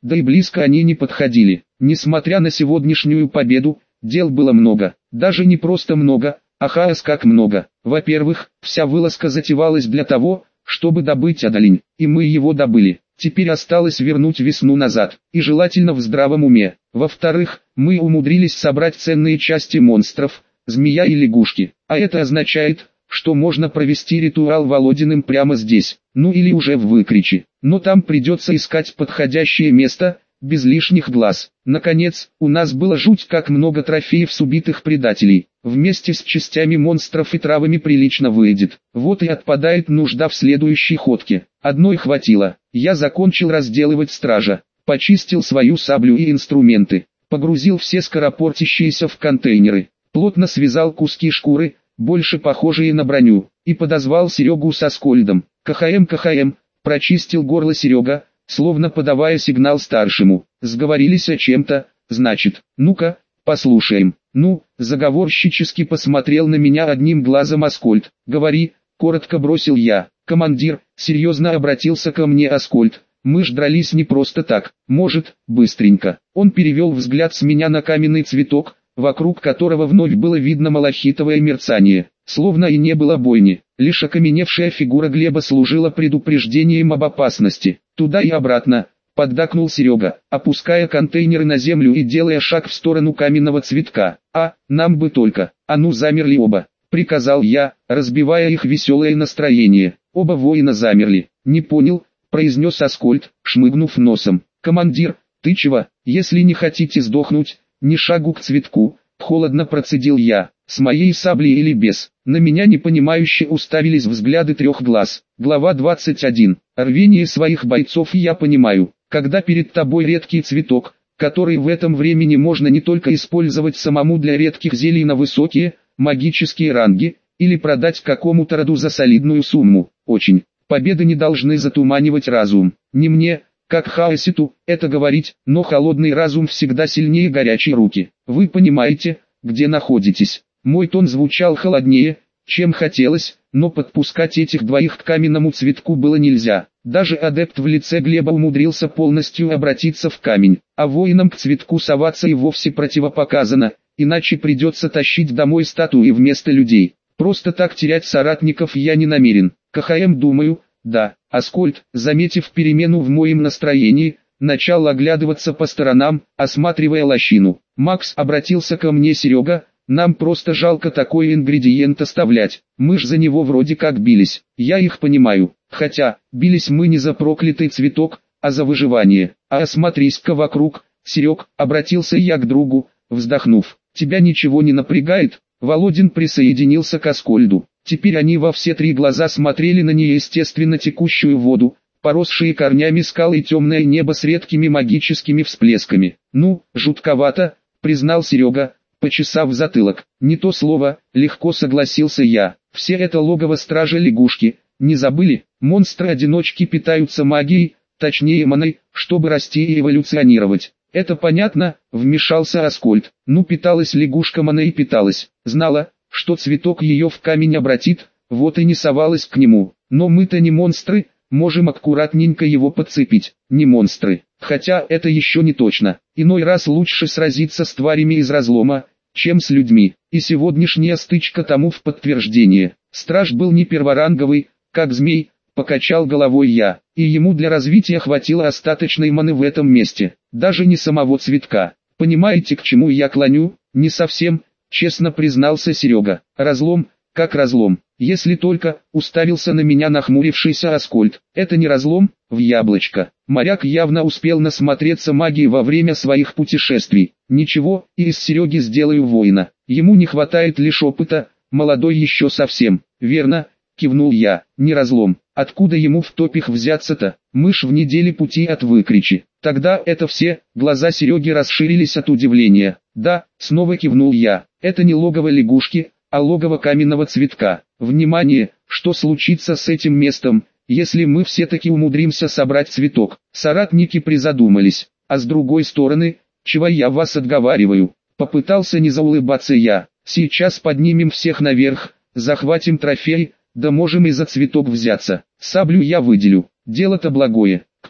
да и близко они не подходили. Несмотря на сегодняшнюю победу, дел было много, даже не просто много, а хаос как много. Во-первых, вся вылазка затевалась для того, чтобы добыть Адалинь, и мы его добыли. Теперь осталось вернуть весну назад, и желательно в здравом уме. Во-вторых, мы умудрились собрать ценные части монстров, змея и лягушки, а это означает, что можно провести ритуал Володиным прямо здесь, ну или уже в Выкриче. Но там придется искать подходящее место, без лишних глаз. Наконец, у нас было жуть как много трофеев с убитых предателей. Вместе с частями монстров и травами прилично выйдет. Вот и отпадает нужда в следующей ходке. Одной хватило. Я закончил разделывать стража, почистил свою саблю и инструменты, погрузил все скоропортящиеся в контейнеры, плотно связал куски шкуры, больше похожие на броню, и подозвал Серегу со Аскольдом. КХМ, прочистил горло Серега, словно подавая сигнал старшему. Сговорились о чем-то, значит, ну-ка, послушаем. Ну, заговорщически посмотрел на меня одним глазом Аскольд. Говори, коротко бросил я. Командир, серьезно обратился ко мне Аскольд. Мы ж дрались не просто так, может, быстренько. Он перевел взгляд с меня на каменный цветок, вокруг которого вновь было видно малахитовое мерцание. Словно и не было бойни, лишь окаменевшая фигура Глеба служила предупреждением об опасности. Туда и обратно, поддакнул Серега, опуская контейнеры на землю и делая шаг в сторону каменного цветка. Нам бы только. А ну замерли оба, приказал я, разбивая их веселое настроение. Оба воина замерли. Не понял, произнес Аскольд, шмыгнув носом. Командир, ты чего, если не хотите сдохнуть, ни шагу к цветку, холодно процедил я. С моей саблей или без? На меня непонимающе уставились взгляды трех глаз. Глава 21. Рвение своих бойцов я понимаю. Когда перед тобой редкий цветок, который в этом времени можно не только использовать самому для редких зелий на высокие, магические ранги, или продать какому-то роду за солидную сумму. Очень. Победы не должны затуманивать разум. Не мне, как Хаоситу, это говорить, но холодный разум всегда сильнее горячей руки. Вы понимаете, где находитесь. Мой тон звучал холоднее, чем хотелось, но подпускать этих двоих к каменному цветку было нельзя. Даже адепт в лице Глеба умудрился полностью обратиться в камень, а воинам к цветку соваться и вовсе противопоказано, иначе придется тащить домой статуи вместо людей. Просто так терять соратников я не намерен. КХМ думаю, да. Аскольд, заметив перемену в моем настроении, начал оглядываться по сторонам, осматривая лощину. Макс, обратился ко мне Серега, нам просто жалко такой ингредиент оставлять, мы ж за него вроде как бились, я их понимаю, хотя, бились мы не за проклятый цветок, а за выживание. А осмотрись-ка вокруг, Серег, обратился я к другу, вздохнув, тебя ничего не напрягает? Володин присоединился к Аскольду. Теперь они во все три глаза смотрели на неестественно текущую воду, поросшие корнями скал и темное небо с редкими магическими всплесками. Ну, жутковато, признал Серега, почесав затылок. Не то слово, легко согласился я. Все это логово стражи лягушки, не забыли? Монстры-одиночки питаются магией, точнее маной, чтобы расти и эволюционировать. Это понятно, вмешался Аскольд. Ну питалась лягушка маной и питалась, знала, что цветок ее в камень обратит, вот и не совалась к нему. Но мы-то не монстры, можем аккуратненько его подцепить. Не монстры, хотя это еще не точно. Иной раз лучше сразиться с тварями из разлома, чем с людьми. И сегодняшняя стычка тому в подтверждение. Страж был не перворанговый, как змей, покачал головой я, и ему для развития хватило остаточной маны в этом месте, даже не самого цветка. Понимаете, к чему я клоню? Не совсем, честно признался Серега. Разлом, как разлом, если только, уставился на меня нахмурившийся Аскольд. Это не разлом, в яблочко. Моряк явно успел насмотреться магии во время своих путешествий. Ничего, и из Сереги сделаю воина. Ему не хватает лишь опыта, молодой еще совсем. Верно, кивнул я, не разлом. Откуда ему в топях взяться-то? Мы ж в неделе пути от Выкричи. Тогда это все, глаза Сереги расширились от удивления. Да, снова кивнул я, это не логово лягушки, а логово каменного цветка. Внимание, что случится с этим местом, если мы все-таки умудримся собрать цветок? Соратники призадумались, а с другой стороны, чего я вас отговариваю? Попытался не заулыбаться я. Сейчас поднимем всех наверх, захватим трофей, да можем и за цветок взяться. Саблю я выделю, дело-то благое. К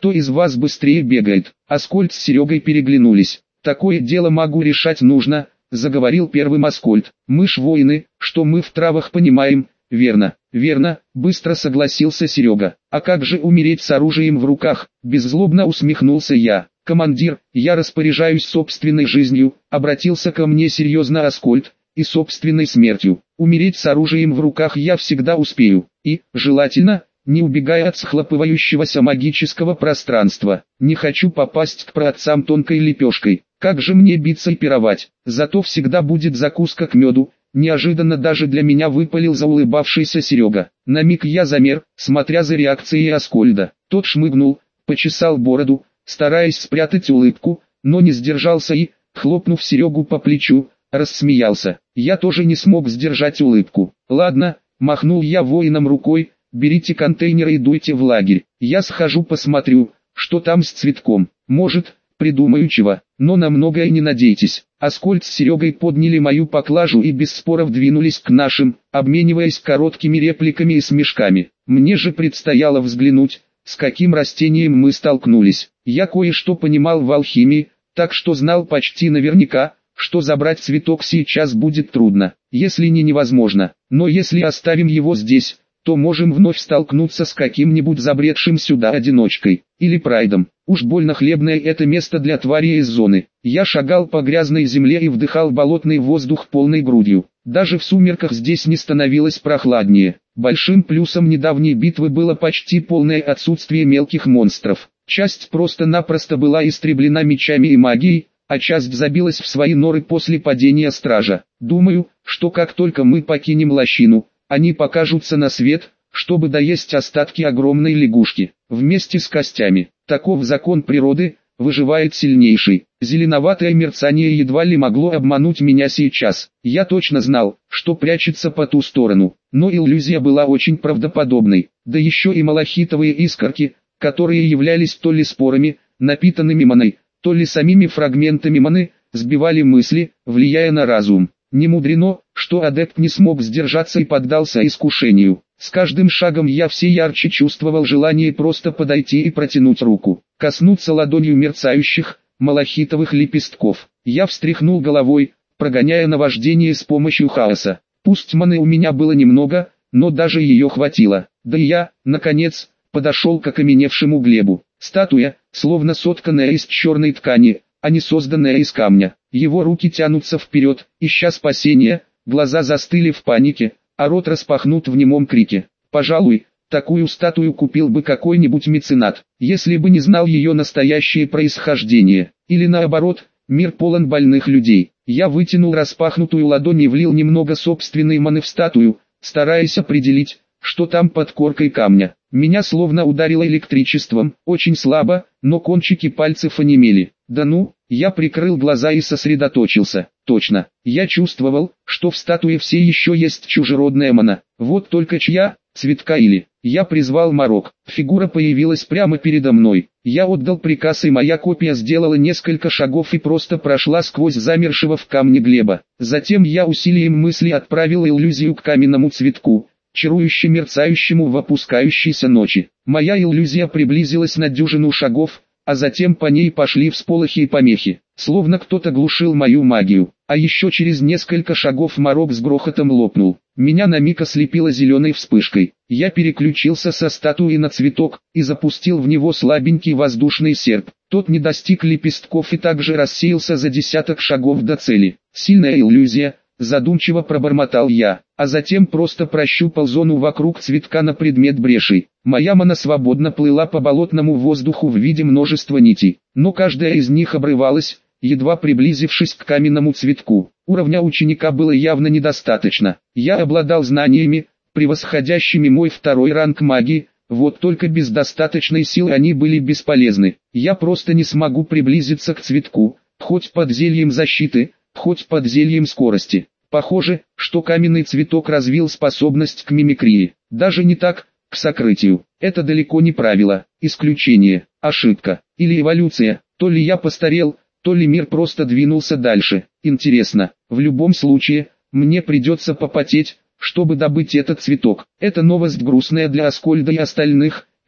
кто из вас быстрее бегает. Аскольд с Серегой переглянулись. Такое дело могу решать нужно, заговорил первым Аскольд. Мы ж воины, что мы в травах понимаем. Верно, верно, быстро согласился Серега. А как же умереть с оружием в руках? Беззлобно усмехнулся я. Командир, я распоряжаюсь собственной жизнью, обратился ко мне серьезно Аскольд, и собственной смертью. Умереть с оружием в руках я всегда успею, и, желательно, не убегая от схлопывающегося магического пространства. Не хочу попасть к праотцам тонкой лепешкой. Как же мне биться и пировать? Зато всегда будет закуска к меду. Неожиданно даже для меня выпалил заулыбавшийся Серега. На миг я замер, смотря за реакцией Аскольда. Тот шмыгнул, почесал бороду, стараясь спрятать улыбку, но не сдержался и, хлопнув Серегу по плечу, рассмеялся. Я тоже не смог сдержать улыбку. Ладно, махнул я воинам рукой, берите контейнеры и дуйте в лагерь. Я схожу посмотрю, что там с цветком. Может, придумаю чего, но на многое не надейтесь. Аскольд с Серегой подняли мою поклажу и без споров двинулись к нашим, обмениваясь короткими репликами и смешками. Мне же предстояло взглянуть, с каким растением мы столкнулись. Я кое-что понимал в алхимии, так что знал почти наверняка, что забрать цветок сейчас будет трудно, если не невозможно. Но если оставим его здесь, то можем вновь столкнуться с каким-нибудь забредшим сюда одиночкой, или прайдом. Уж больно хлебное это место для твари из зоны. Я шагал по грязной земле и вдыхал болотный воздух полной грудью. Даже в сумерках здесь не становилось прохладнее. Большим плюсом недавней битвы было почти полное отсутствие мелких монстров. Часть просто-напросто была истреблена мечами и магией, а часть забилась в свои норы после падения стража. Думаю, что как только мы покинем лощину, они покажутся на свет, чтобы доесть остатки огромной лягушки, вместе с костями. Таков закон природы, выживает сильнейший. Зеленоватое мерцание едва ли могло обмануть меня сейчас. Я точно знал, что прячется по ту сторону, но иллюзия была очень правдоподобной. Да еще и малахитовые искорки, которые являлись то ли спорами, напитанными маной, то ли самими фрагментами маны, сбивали мысли, влияя на разум. Не мудрено, что адепт не смог сдержаться и поддался искушению. С каждым шагом я все ярче чувствовал желание просто подойти и протянуть руку, коснуться ладонью мерцающих, малахитовых лепестков. Я встряхнул головой, прогоняя наваждение с помощью хаоса. Пусть маны у меня было немного, но даже ее хватило. Да и я, наконец, подошел к окаменевшему Глебу. Статуя, словно сотканная из черной ткани, а не созданная из камня. Его руки тянутся вперед, ища спасения, глаза застыли в панике, а рот распахнут в немом крике. Пожалуй, такую статую купил бы какой-нибудь меценат, если бы не знал ее настоящее происхождение. Или наоборот, мир полон больных людей. Я вытянул распахнутую ладонь и влил немного собственной маны в статую, стараясь определить, что там под коркой камня. Меня словно ударило электричеством, очень слабо, но кончики пальцев онемели. Да ну, я прикрыл глаза и сосредоточился. Точно, я чувствовал, что в статуе все еще есть чужеродная мана. Вот только чья, цветка или... Я призвал морок. Фигура появилась прямо передо мной. Я отдал приказ, и моя копия сделала несколько шагов и просто прошла сквозь замершего в камне Глеба. Затем я усилием мысли отправил иллюзию к каменному цветку, чарующе мерцающему в опускающейся ночи. Моя иллюзия приблизилась на дюжину шагов, а затем по ней пошли всполохи и помехи, словно кто-то глушил мою магию. А еще через несколько шагов морок с грохотом лопнул. Меня на миг ослепило зеленой вспышкой. Я переключился со статуи на цветок и запустил в него слабенький воздушный серп. Тот не достиг лепестков и также рассеялся за десяток шагов до цели. Сильная иллюзия, задумчиво пробормотал я, а затем просто прощупал зону вокруг цветка на предмет брешей. Моя мана свободно плыла по болотному воздуху в виде множества нитей, но каждая из них обрывалась, едва приблизившись к каменному цветку. Уровня ученика было явно недостаточно. Я обладал знаниями, превосходящими мой второй ранг магии, вот только без достаточной силы они были бесполезны. Я просто не смогу приблизиться к цветку, хоть под зельем защиты, хоть под зельем скорости. Похоже, что каменный цветок развил способность к мимикрии. Даже не так, к сокрытию. Это далеко не правило, исключение, ошибка, или эволюция. То ли я постарел, то ли мир просто двинулся дальше. Интересно, в любом случае, мне придется попотеть, чтобы добыть этот цветок. Это новость грустная для Аскольда и остальных,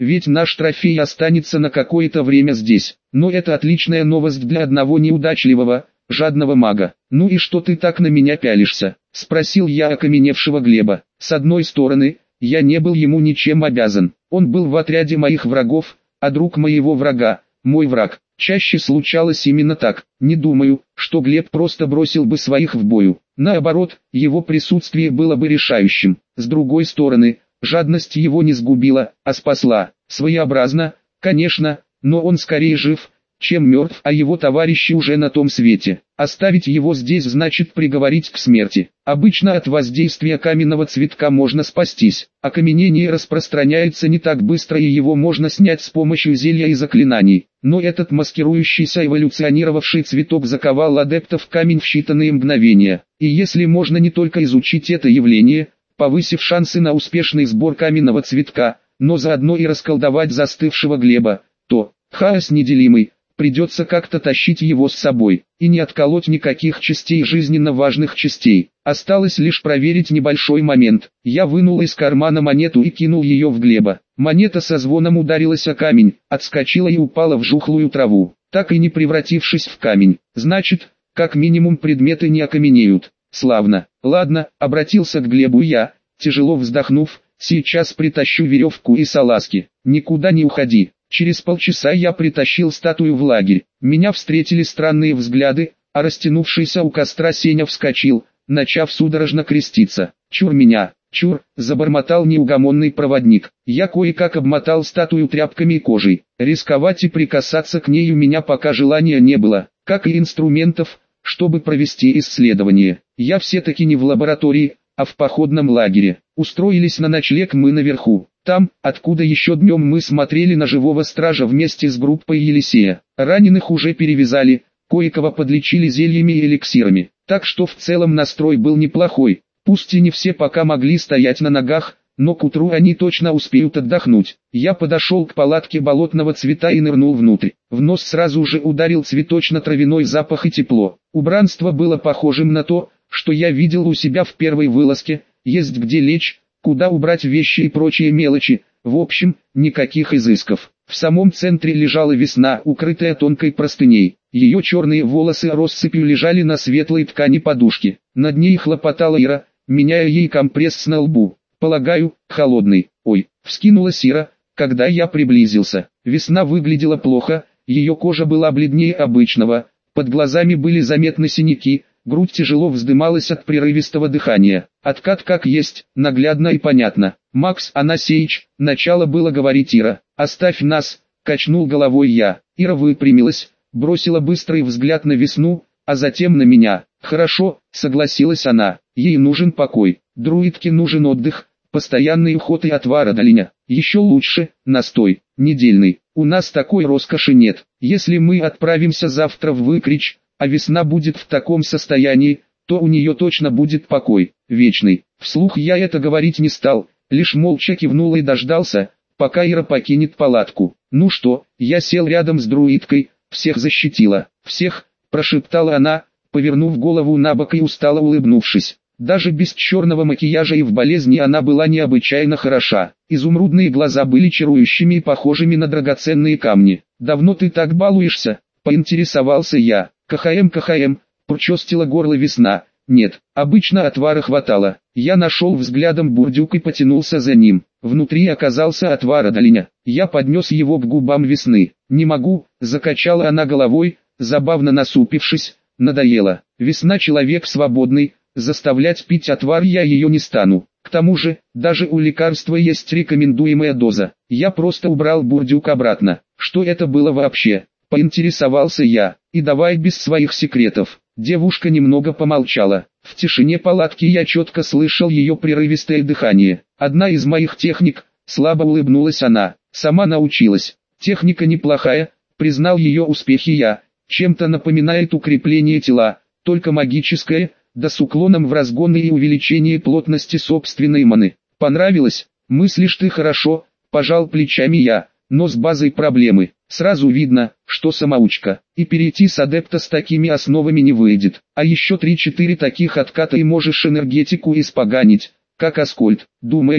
ведь наш трофей останется на какое-то время здесь. Но это отличная новость для одного неудачливого, жадного мага. «Ну и что ты так на меня пялишься?» – спросил я окаменевшего Глеба. С одной стороны, я не был ему ничем обязан. Он был в отряде моих врагов, а друг моего врага – мой враг. Чаще случалось именно так. Не думаю, что Глеб просто бросил бы своих в бою. Наоборот, его присутствие было бы решающим. С другой стороны, жадность его не сгубила, а спасла. Своеобразно, конечно, но он скорее жив, чем мертв, а его товарищи уже на том свете. Оставить его здесь значит приговорить к смерти. Обычно от воздействия каменного цветка можно спастись. Окаменение распространяется не так быстро и его можно снять с помощью зелья и заклинаний. Но этот маскирующийся эволюционировавший цветок заковал адептов в камень в считанные мгновения. И если можно не только изучить это явление, повысив шансы на успешный сбор каменного цветка, но заодно и расколдовать застывшего Глеба, то, хаос неделимый, придется как-то тащить его с собой, и не отколоть никаких частей жизненно важных частей. Осталось лишь проверить небольшой момент. Я вынул из кармана монету и кинул ее в Глеба. Монета со звоном ударилась о камень, отскочила и упала в жухлую траву, так и не превратившись в камень. Значит, как минимум предметы не окаменеют. Славно. Ладно, обратился к Глебу я, тяжело вздохнув, сейчас притащу веревку и салазки. Никуда не уходи. Через полчаса я притащил статую в лагерь. Меня встретили странные взгляды, а растянувшийся у костра Сеня вскочил, начав судорожно креститься. «Чур меня, чур!» – забормотал неугомонный проводник. Я кое-как обмотал статую тряпками и кожей. Рисковать и прикасаться к ней у меня пока желания не было, как и инструментов, чтобы провести исследование. Я все-таки не в лаборатории, а в походном лагере. Устроились на ночлег мы наверху. Там, откуда еще днем мы смотрели на живого стража вместе с группой Елисея. Раненых уже перевязали, кое-кого подлечили зельями и эликсирами. Так что в целом настрой был неплохой. Пусть и не все пока могли стоять на ногах, но к утру они точно успеют отдохнуть. Я подошел к палатке болотного цвета и нырнул внутрь. В нос сразу же ударил цветочно-травяной запах и тепло. Убранство было похожим на то, что я видел у себя в первой вылазке. Есть где лечь, куда убрать вещи и прочие мелочи. В общем, никаких изысков. В самом центре лежала Весна, укрытая тонкой простыней. Ее черные волосы россыпью лежали на светлой ткани подушки. Над ней хлопотала Ира, меняя ей компресс на лбу. Полагаю, холодный. Ой, вскинулась Ира, когда я приблизился. Весна выглядела плохо, ее кожа была бледнее обычного, под глазами были заметны синяки, грудь тяжело вздымалась от прерывистого дыхания. Откат как есть, наглядно и понятно. «Макс Анасеич», начало было говорить Ира. «Оставь нас», качнул головой я. Ира выпрямилась, бросила быстрый взгляд на Весну, а затем на меня. «Хорошо», согласилась она, ей нужен покой, друидке нужен отдых, постоянный уход и отвар от оленя. Еще лучше, настой, недельный. У нас такой роскоши нет. Если мы отправимся завтра в Выкрич, а Весна будет в таком состоянии, то у нее точно будет покой, вечный. Вслух я это говорить не стал, лишь молча кивнул и дождался, пока Ира покинет палатку. «Ну что?» Я сел рядом с друидкой, «всех защитила». «Всех?» – прошептала она, повернув голову на бок и устало улыбнувшись. Даже без черного макияжа и в болезни она была необычайно хороша. Изумрудные глаза были чарующими и похожими на драгоценные камни. «Давно ты так балуешься?» – поинтересовался я. «КХМ», – прочистила горло Весна. «Нет, обычно отвара хватало». Я нашел взглядом бурдюк и потянулся за ним. Внутри оказался отвар от оленя. Я поднес его к губам Весны. «Не могу», – закачала она головой, забавно насупившись. «Надоело. Весна человек свободный, заставлять пить отвар я ее не стану. К тому же, даже у лекарства есть рекомендуемая доза». Я просто убрал бурдюк обратно. «Что это было вообще?» – поинтересовался я. «И давай без своих секретов». Девушка немного помолчала. В тишине палатки я четко слышал ее прерывистое дыхание. «Одна из моих техник», слабо улыбнулась она, «сама научилась». «Техника неплохая», признал ее успехи я. «Чем-то напоминает укрепление тела, только магическое, да с уклоном в разгон и увеличение плотности собственной маны». «Понравилось?» «Мыслишь ты хорошо», пожал плечами я, «но с базой проблемы. Сразу видно, что самоучка, и перейти с адепта с такими основами не выйдет. А еще 3-4 таких отката и можешь энергетику испоганить, как Аскольд. Думаешь,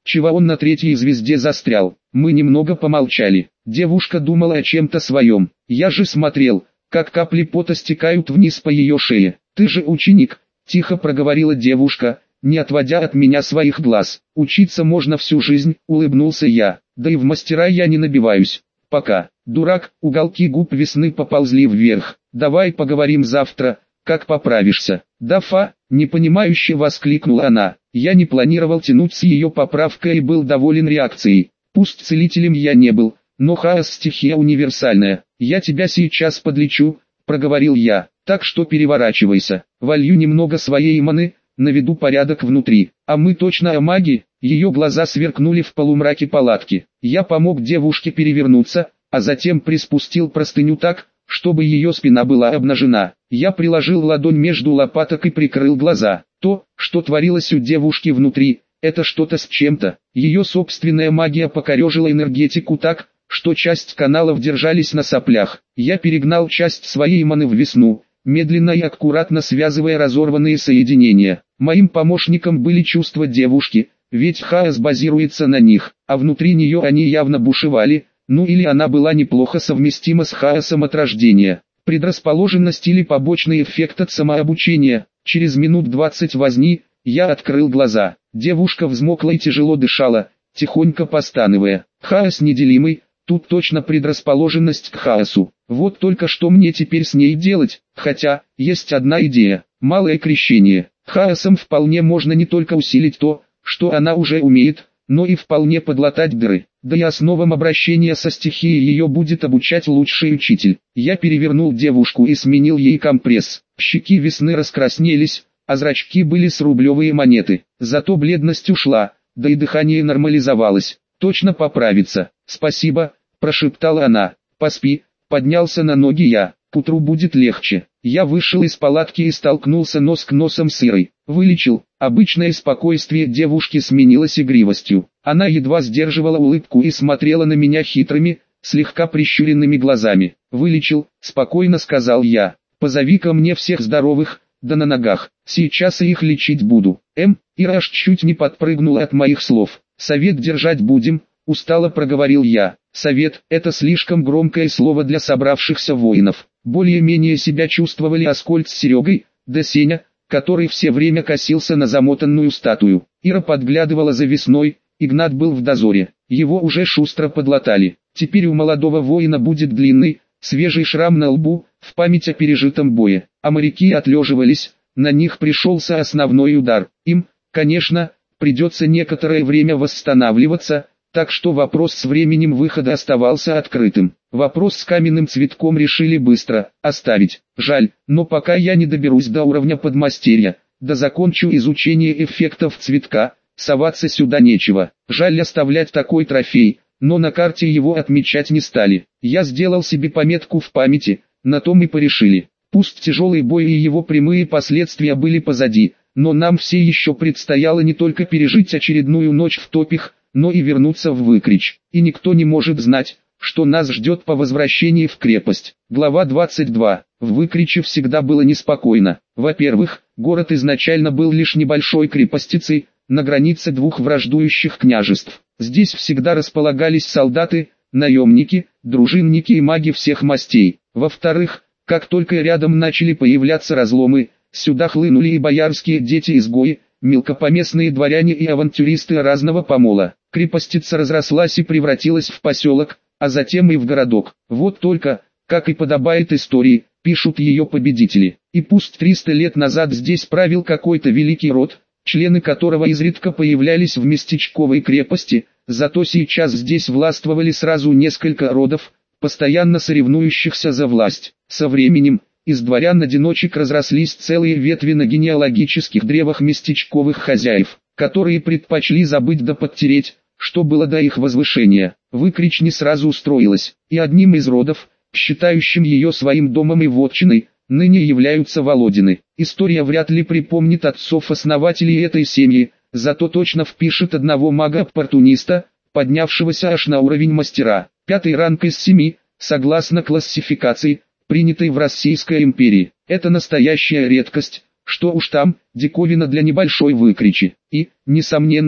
Чего он на третьей звезде застрял? Мы немного помолчали. Девушка думала о чем-то своем. Я же смотрел, как капли пота стекают вниз по ее шее. «Ты же ученик», – тихо проговорила девушка, не отводя от меня своих глаз. «Учиться можно всю жизнь», – улыбнулся я. «Да и в мастера я не набиваюсь. Пока». «Дурак», – уголки губ Весны поползли вверх. «Давай поговорим завтра, как поправишься». «Да, Фа», – непонимающе воскликнула она. Я не планировал тянуть с ее поправкой и был доволен реакцией. Пусть целителем я не был, но хаос стихия универсальная. «Я тебя сейчас подлечу», – проговорил я. «Так что переворачивайся, волью немного своей маны, наведу порядок внутри». «А мы точно о маги?» Ее глаза сверкнули в полумраке палатки. Я помог девушке перевернуться, а затем приспустил простыню так, чтобы ее спина была обнажена. Я приложил ладонь между лопаток и прикрыл глаза. То, что творилось у девушки внутри, это что-то с чем-то. Ее собственная магия покорежила энергетику так, что часть каналов держались на соплях. Я перегнал часть своей маны в Весну, медленно и аккуратно связывая разорванные соединения. Моим помощником были чувства девушки, ведь хаос базируется на них, а внутри нее они явно бушевали, ну или она была неплохо совместима с хаосом от рождения. Предрасположенность или побочный эффект от самообучения. Через минут 20 возни, я открыл глаза. Девушка взмокла и тяжело дышала, тихонько постановая. Хаос неделимый, тут точно предрасположенность к хаосу. Вот только что мне теперь с ней делать? Хотя, есть одна идея. Малое крещение. Хаосом вполне можно не только усилить то, что она уже умеет, но и вполне подлатать дыры. Да и основам обращения со стихией ее будет обучать лучший учитель. Я перевернул девушку и сменил ей компресс. Щеки Весны раскраснелись, а зрачки были с рублевые монеты. Зато бледность ушла, да и дыхание нормализовалось. «Точно поправится. Спасибо», – прошептала она. «Поспи», – поднялся на ноги я. «К утру будет легче». Я вышел из палатки и столкнулся нос к носом с Ирой. Вылечил. Обычное спокойствие девушки сменилось игривостью. Она едва сдерживала улыбку и смотрела на меня хитрыми, слегка прищуренными глазами. «Вылечил», – спокойно сказал я. «Позови ко мне всех здоровых, да на ногах. Сейчас и их лечить буду». Ира аж чуть не подпрыгнула от моих слов. «Совет держать будем», – устало проговорил я. «Совет» – это слишком громкое слово для собравшихся воинов. Более-менее себя чувствовали Аскольд с Серегой, да Сеня, который все время косился на замотанную статую. Ира подглядывала за Весной, Игнат был в дозоре. Его уже шустро подлатали. Теперь у молодого воина будет длинный, свежий шрам на лбу, в память о пережитом бое. А моряки отлеживались, на них пришелся основной удар. Им, конечно, придется некоторое время восстанавливаться, так что вопрос с временем выхода оставался открытым. Вопрос с каменным цветком решили быстро оставить. Жаль, но пока я не доберусь до уровня подмастерья, да закончу изучение эффектов цветка, соваться сюда нечего. Жаль оставлять такой трофей, но на карте его отмечать не стали. Я сделал себе пометку в памяти, на том и порешили. Пусть тяжелый бой и его прямые последствия были позади, но нам все еще предстояло не только пережить очередную ночь в топях, но и вернуться в Выкрич. И никто не может знать, что нас ждет по возвращении в крепость. Глава 22. В Выкриче всегда было неспокойно. Во-первых, город изначально был лишь небольшой крепостицей, на границе двух враждующих княжеств. Здесь всегда располагались солдаты, наемники, дружинники и маги всех мастей. Во-вторых, как только рядом начали появляться разломы, сюда хлынули и боярские дети-изгои, мелкопоместные дворяне и авантюристы разного помола. Крепостица разрослась и превратилась в поселок, а затем и в городок. Вот только, как и подобает истории, пишут ее победители. И пусть 300 лет назад здесь правил какой-то великий род, члены которого изредка появлялись в местечковой крепости, зато сейчас здесь властвовали сразу несколько родов, постоянно соревнующихся за власть. Со временем, из дворян-одиночек разрослись целые ветви на генеалогических древах местечковых хозяев, которые предпочли забыть да подтереть, что было до их возвышения. Выкрич не сразу устроилась, и одним из родов, считающим ее своим домом и вотчиной, ныне являются Володины. История вряд ли припомнит отцов-основателей этой семьи, зато точно впишет одного мага-оппортуниста, поднявшегося аж на уровень мастера. 5-й ранг из 7, согласно классификации, принятой в Российской империи. Это настоящая редкость, что уж там, диковина для небольшой Выкричи. И, несомненно,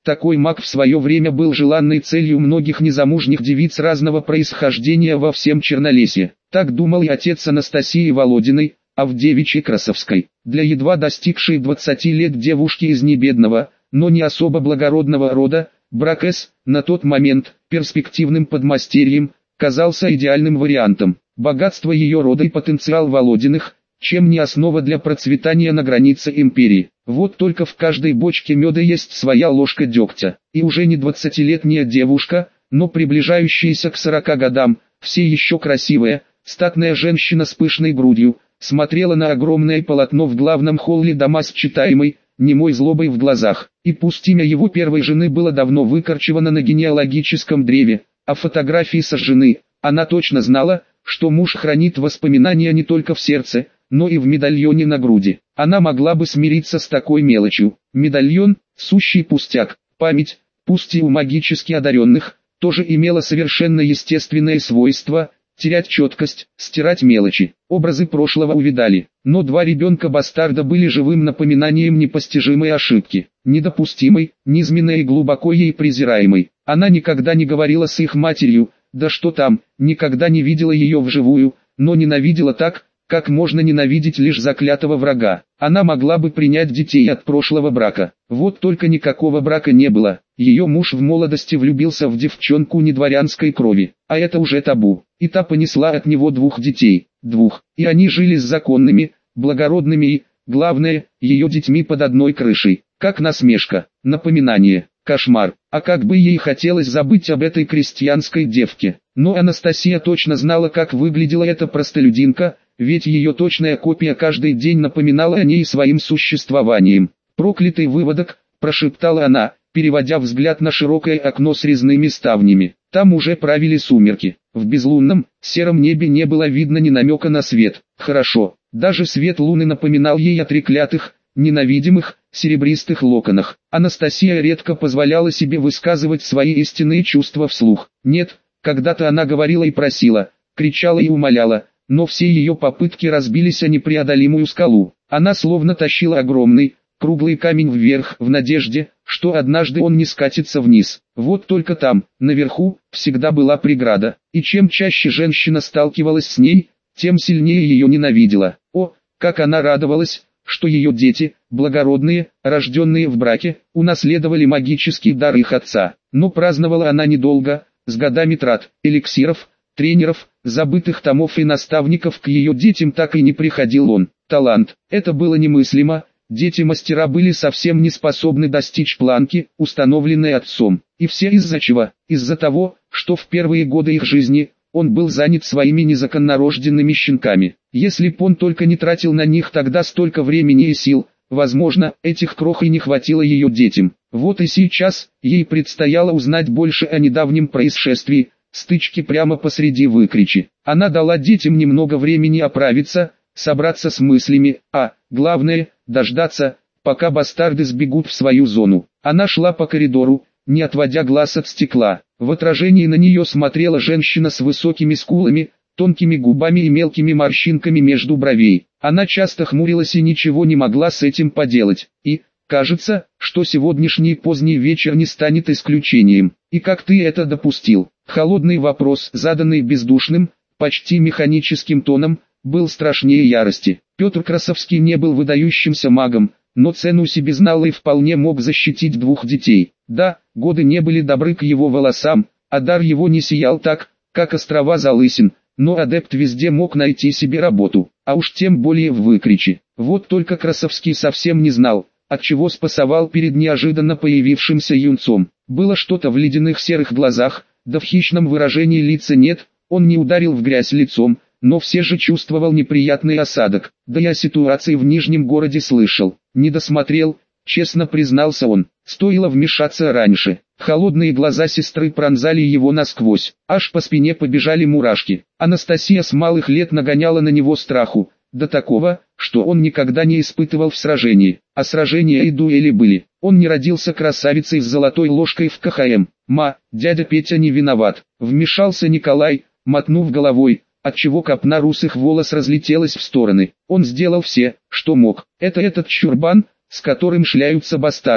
Такой маг в свое время был желанной целью многих незамужних девиц разного происхождения во всем Чернолесье. Так думал и отец Анастасии Володиной, а в девичьей Красовской. Для едва достигшей 20 лет девушки из небедного, но не особо благородного рода, брак на тот момент, перспективным подмастерьем, казался идеальным вариантом. Богатство ее рода и потенциал Володиных, чем не основа для процветания на границе империи. Вот только в каждой бочке меда есть своя ложка дегтя. И уже не 20-летняя девушка, но приближающаяся к 40 годам, все еще красивая, статная женщина с пышной грудью, смотрела на огромное полотно в главном холле дома с читаемой, немой злобой в глазах. И пусть имя его первой жены было давно выкорчевано на генеалогическом древе, а фотографии сожжены, она точно знала, что муж хранит воспоминания не только в сердце, но и в медальоне на груди. Она могла бы смириться с такой мелочью. Медальон, сущий пустяк, память, пусть и у магически одаренных, тоже имела совершенно естественное свойство – терять четкость, стирать мелочи. Образы прошлого увядали, но два ребенка-бастарда были живым напоминанием непостижимой ошибки, недопустимой, низменной и глубоко ей презираемой. Она никогда не говорила с их матерью, да что там, никогда не видела ее вживую, но ненавидела так, как можно ненавидеть лишь заклятого врага. Она могла бы принять детей от прошлого брака. Вот только никакого брака не было. Ее муж в молодости влюбился в девчонку недворянской крови. А это уже табу. И та понесла от него 2 детей. 2. И они жили с законными, благородными и, главное, ее детьми под одной крышей. Как насмешка, напоминание, кошмар. А как бы ей хотелось забыть об этой крестьянской девке. Но Анастасия точно знала, как выглядела эта простолюдинка, ведь ее точная копия каждый день напоминала о ней своим существованием. «Проклятый выводок», – прошептала она, переводя взгляд на широкое окно с резными ставнями. Там уже правили сумерки. В безлунном, сером небе не было видно ни намека на свет. Хорошо, даже свет луны напоминал ей о треклятых, ненавидимых, серебристых локонах. Анастасия редко позволяла себе высказывать свои истинные чувства вслух. Нет, когда-то она говорила и просила, кричала и умоляла, но все ее попытки разбились о непреодолимую скалу. Она словно тащила огромный, круглый камень вверх в надежде, что однажды он не скатится вниз. Вот только там, наверху, всегда была преграда. И чем чаще женщина сталкивалась с ней, тем сильнее ее ненавидела. О, как она радовалась, что ее дети, благородные, рожденные в браке, унаследовали магический дар их отца. Но праздновала она недолго, с годами трат, эликсиров, тренеров, забытых томов и наставников к ее детям так и не приходил он. Талант. Это было немыслимо. Дети-мастера были совсем не способны достичь планки, установленной отцом. И все из-за чего? Из-за того, что в первые годы их жизни, он был занят своими незаконнорожденными щенками. Если б он только не тратил на них тогда столько времени и сил, возможно, этих крох и не хватило ее детям. Вот и сейчас, ей предстояло узнать больше о недавнем происшествии, стычке прямо посреди выкричи. Она дала детям немного времени оправиться, собраться с мыслями, а, главное, дождаться, пока бастарды сбегут в свою зону. Она шла по коридору, не отводя глаз от стекла. В отражении на нее смотрела женщина с высокими скулами, тонкими губами и мелкими морщинками между бровей. Она часто хмурилась и ничего не могла с этим поделать. И, кажется, что сегодняшний поздний вечер не станет исключением. «И как ты это допустил?» Холодный вопрос, заданный бездушным, почти механическим тоном, был страшнее ярости. Петр Красовский не был выдающимся магом, но цену себе знал и вполне мог защитить 2 детей. Да, годы не были добры к его волосам, а дар его не сиял так, как острова залысин, но адепт везде мог найти себе работу, а уж тем более в выкриче. Вот только Красовский совсем не знал, отчего спасовал перед неожиданно появившимся юнцом. Было что-то в ледяных серых глазах, да в хищном выражении лица нет, он не ударил в грязь лицом, но все же чувствовал неприятный осадок. Да и о ситуации в Нижнем городе слышал. Не досмотрел, честно признался он. Стоило вмешаться раньше. Холодные глаза сестры пронзали его насквозь. Аж по спине побежали мурашки. Анастасия с малых лет нагоняла на него страху. До такого, что он никогда не испытывал в сражении. А сражения и дуэли были. Он не родился красавицей с золотой ложкой в КХМ. Дядя Петя не виноват. Вмешался Николай, мотнув головой, отчего копна русых волос разлетелась в стороны. Он сделал все, что мог. Это этот чурбан, с которым шляются бастарды.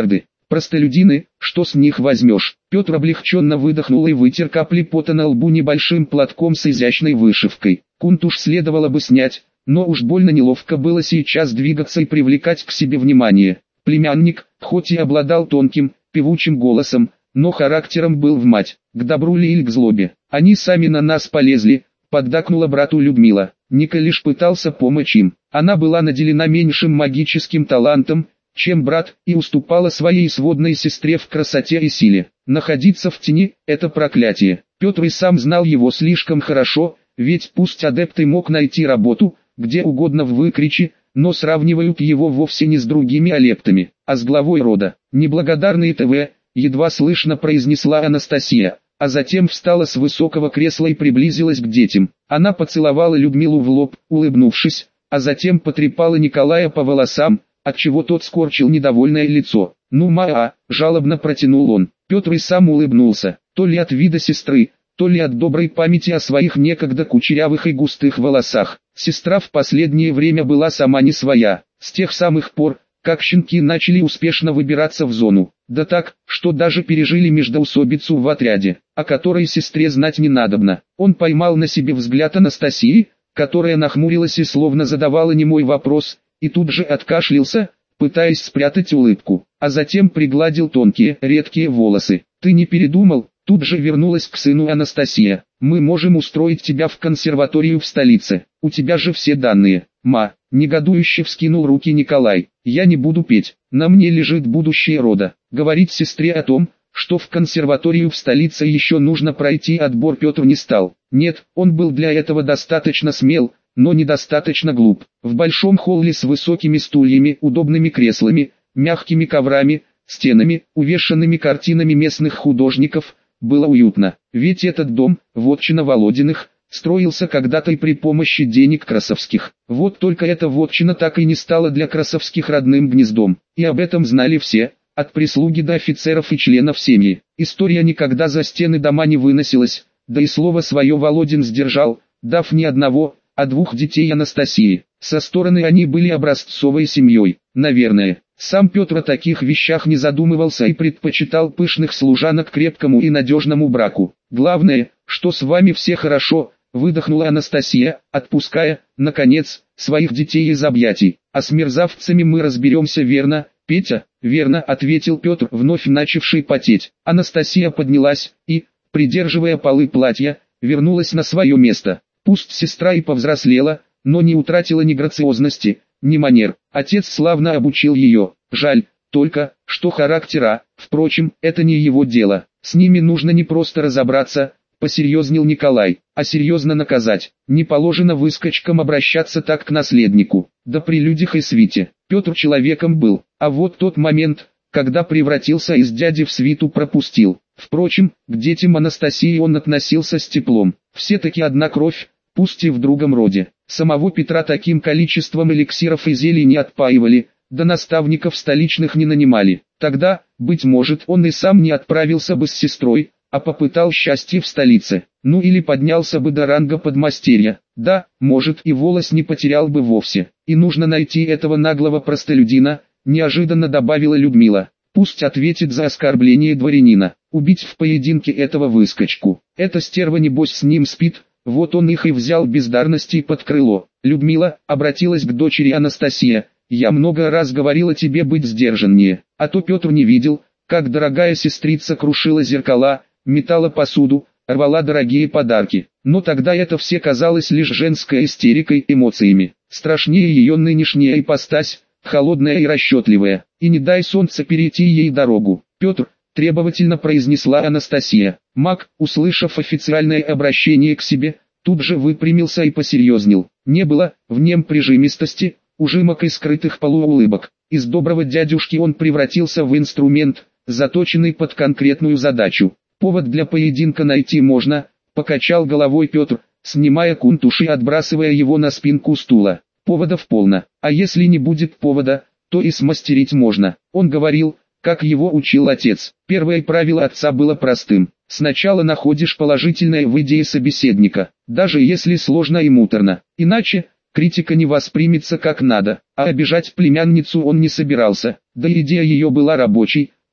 Простолюдины, что с них возьмешь? Петр облегченно выдохнул и вытер капли пота на лбу небольшим платком с изящной вышивкой. Кунтуш следовало бы снять, но уж больно неловко было сейчас двигаться и привлекать к себе внимание. Племянник, хоть и обладал тонким, певучим голосом, но характером был в мать, к добру ли или к злобе. Они сами на нас полезли, поддакнула брату Людмила. Ника лишь пытался помочь им. Она была наделена меньшим магическим талантом, чем брат, и уступала своей сводной сестре в красоте и силе. Находиться в тени – это проклятие. Петр и сам знал его слишком хорошо, ведь пусть адепт и мог найти работу, где угодно в Выкриче, но сравнивают его вовсе не с другими алептами, а с главой рода. «Неблагодарные ТВ», едва слышно произнесла Анастасия, а затем встала с высокого кресла и приблизилась к детям. Она поцеловала Людмилу в лоб, улыбнувшись, а затем потрепала Николая по волосам, отчего тот скорчил недовольное лицо. «Ну жалобно протянул он. Петр и сам улыбнулся, то ли от вида сестры, то ли от доброй памяти о своих некогда кучерявых и густых волосах. Сестра в последнее время была сама не своя, с тех самых пор, как щенки начали успешно выбираться в зону. Да так, что даже пережили междоусобицу в отряде, о которой сестре знать не надобно. Он поймал на себе взгляд Анастасии, которая нахмурилась и словно задавала немой вопрос, и тут же откашлялся, пытаясь спрятать улыбку, а затем пригладил тонкие, редкие волосы. «Ты не передумал?» Тут же вернулась к сыну Анастасия. «Мы можем устроить тебя в консерваторию в столице, у тебя же все данные». Негодующе вскинул руки Николай. «Я не буду петь, на мне лежит будущее рода. Говорить сестре о том, что в консерваторию в столице еще нужно пройти отбор, Петр не стал. Нет, он был для этого достаточно смел, но недостаточно глуп. В большом холле с высокими стульями, удобными креслами, мягкими коврами, стенами, увешанными картинами местных художников, было уютно. Ведь этот дом, вотчина Володиных, строился когда-то и при помощи денег Красовских. Вот только эта вотчина так и не стала для Красовских родным гнездом. И об этом знали все, от прислуги до офицеров и членов семьи. История никогда за стены дома не выносилась, да и слово свое Володин сдержал, дав не одного, а двух детей Анастасии. Со стороны они были образцовой семьей, наверное. Сам Петр о таких вещах не задумывался и предпочитал пышных служанок крепкому и надежному браку. «Главное, что с вами все хорошо», — выдохнула Анастасия, отпуская, наконец, своих детей из объятий. «А с мерзавцами мы разберемся, верно, Петя?» «Верно», — ответил Петр, вновь начавший потеть. Анастасия поднялась и, придерживая полы платья, вернулась на свое место. Пусть сестра и повзрослела, но не утратила ни грациозности, ни манер. Отец славно обучил ее. Жаль, только, что характера, впрочем, это не его дело. С ними нужно не просто разобраться, посерьезнел Николай, а серьезно наказать. Не положено выскочкам обращаться так к наследнику, да при людях и свите. Петр человеком был, а вот тот момент, когда превратился из дяди в свиту, пропустил. Впрочем, к детям Анастасии он относился с теплом. Все-таки одна кровь, пусть и в другом роде. Самого Петра таким количеством эликсиров и зелий не отпаивали, да наставников столичных не нанимали. Тогда, быть может, он и сам не отправился бы с сестрой, а попытал счастье в столице. Ну или поднялся бы до ранга подмастерья. Да, может, и волос не потерял бы вовсе. И нужно найти этого наглого простолюдина, неожиданно добавила Людмила. Пусть ответит за оскорбление дворянина. Убить в поединке этого выскочку. Эта стерва небось с ним спит. Вот он их и взял бездарностей под крыло. Людмила обратилась к дочери Анастасия. «Я много раз говорила тебе быть сдержаннее, а то Петр не видел, как дорогая сестрица крушила зеркала, метала посуду, рвала дорогие подарки. Но тогда это все казалось лишь женской истерикой, эмоциями. Страшнее ее нынешняя ипостась, холодная и расчетливая. И не дай солнце перейти ей дорогу. Петр», требовательно произнесла Анастасия. Маг, услышав официальное обращение к себе, тут же выпрямился и посерьезнел. Не было в нем прижимистости, ужимок и скрытых полуулыбок. Из доброго дядюшки он превратился в инструмент, заточенный под конкретную задачу. «Повод для поединка найти можно», — покачал головой Петр, снимая кунтуш и отбрасывая его на спинку стула. «Поводов полно, а если не будет повода, то и смастерить можно». Он говорил, как его учил отец. Первое правило отца было простым. Сначала находишь положительное в идее собеседника, даже если сложно и муторно. Иначе, критика не воспримется как надо, а обижать племянницу он не собирался. Да идея ее была рабочей,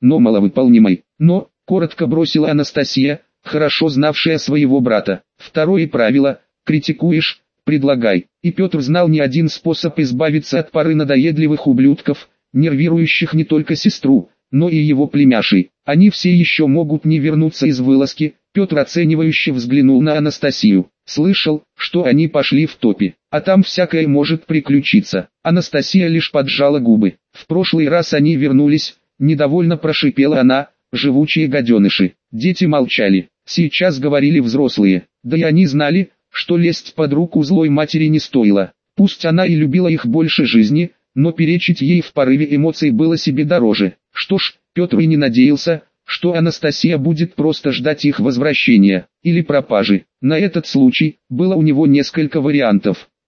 но маловыполнимой. Но, коротко бросила Анастасия, хорошо знавшая своего брата. Второе правило: критикуешь, предлагай. И Петр знал не один способ избавиться от пары надоедливых ублюдков, нервирующих не только сестру, но и его племяшей. Они все еще могут не вернуться из вылазки. Петр оценивающе взглянул на Анастасию. Слышал, что они пошли в топе, а там всякое может приключиться. Анастасия лишь поджала губы. В прошлый раз они вернулись, недовольно прошипела она, живучие гаденыши. Дети молчали, сейчас говорили взрослые, да и они знали, что лезть под руку злой матери не стоило. Пусть она и любила их больше жизни, но перечить ей в порыве эмоций было себе дороже. Что ж, Петр и не надеялся, что Анастасия будет просто ждать их возвращения, или пропажи. На этот случай, было у него несколько вариантов.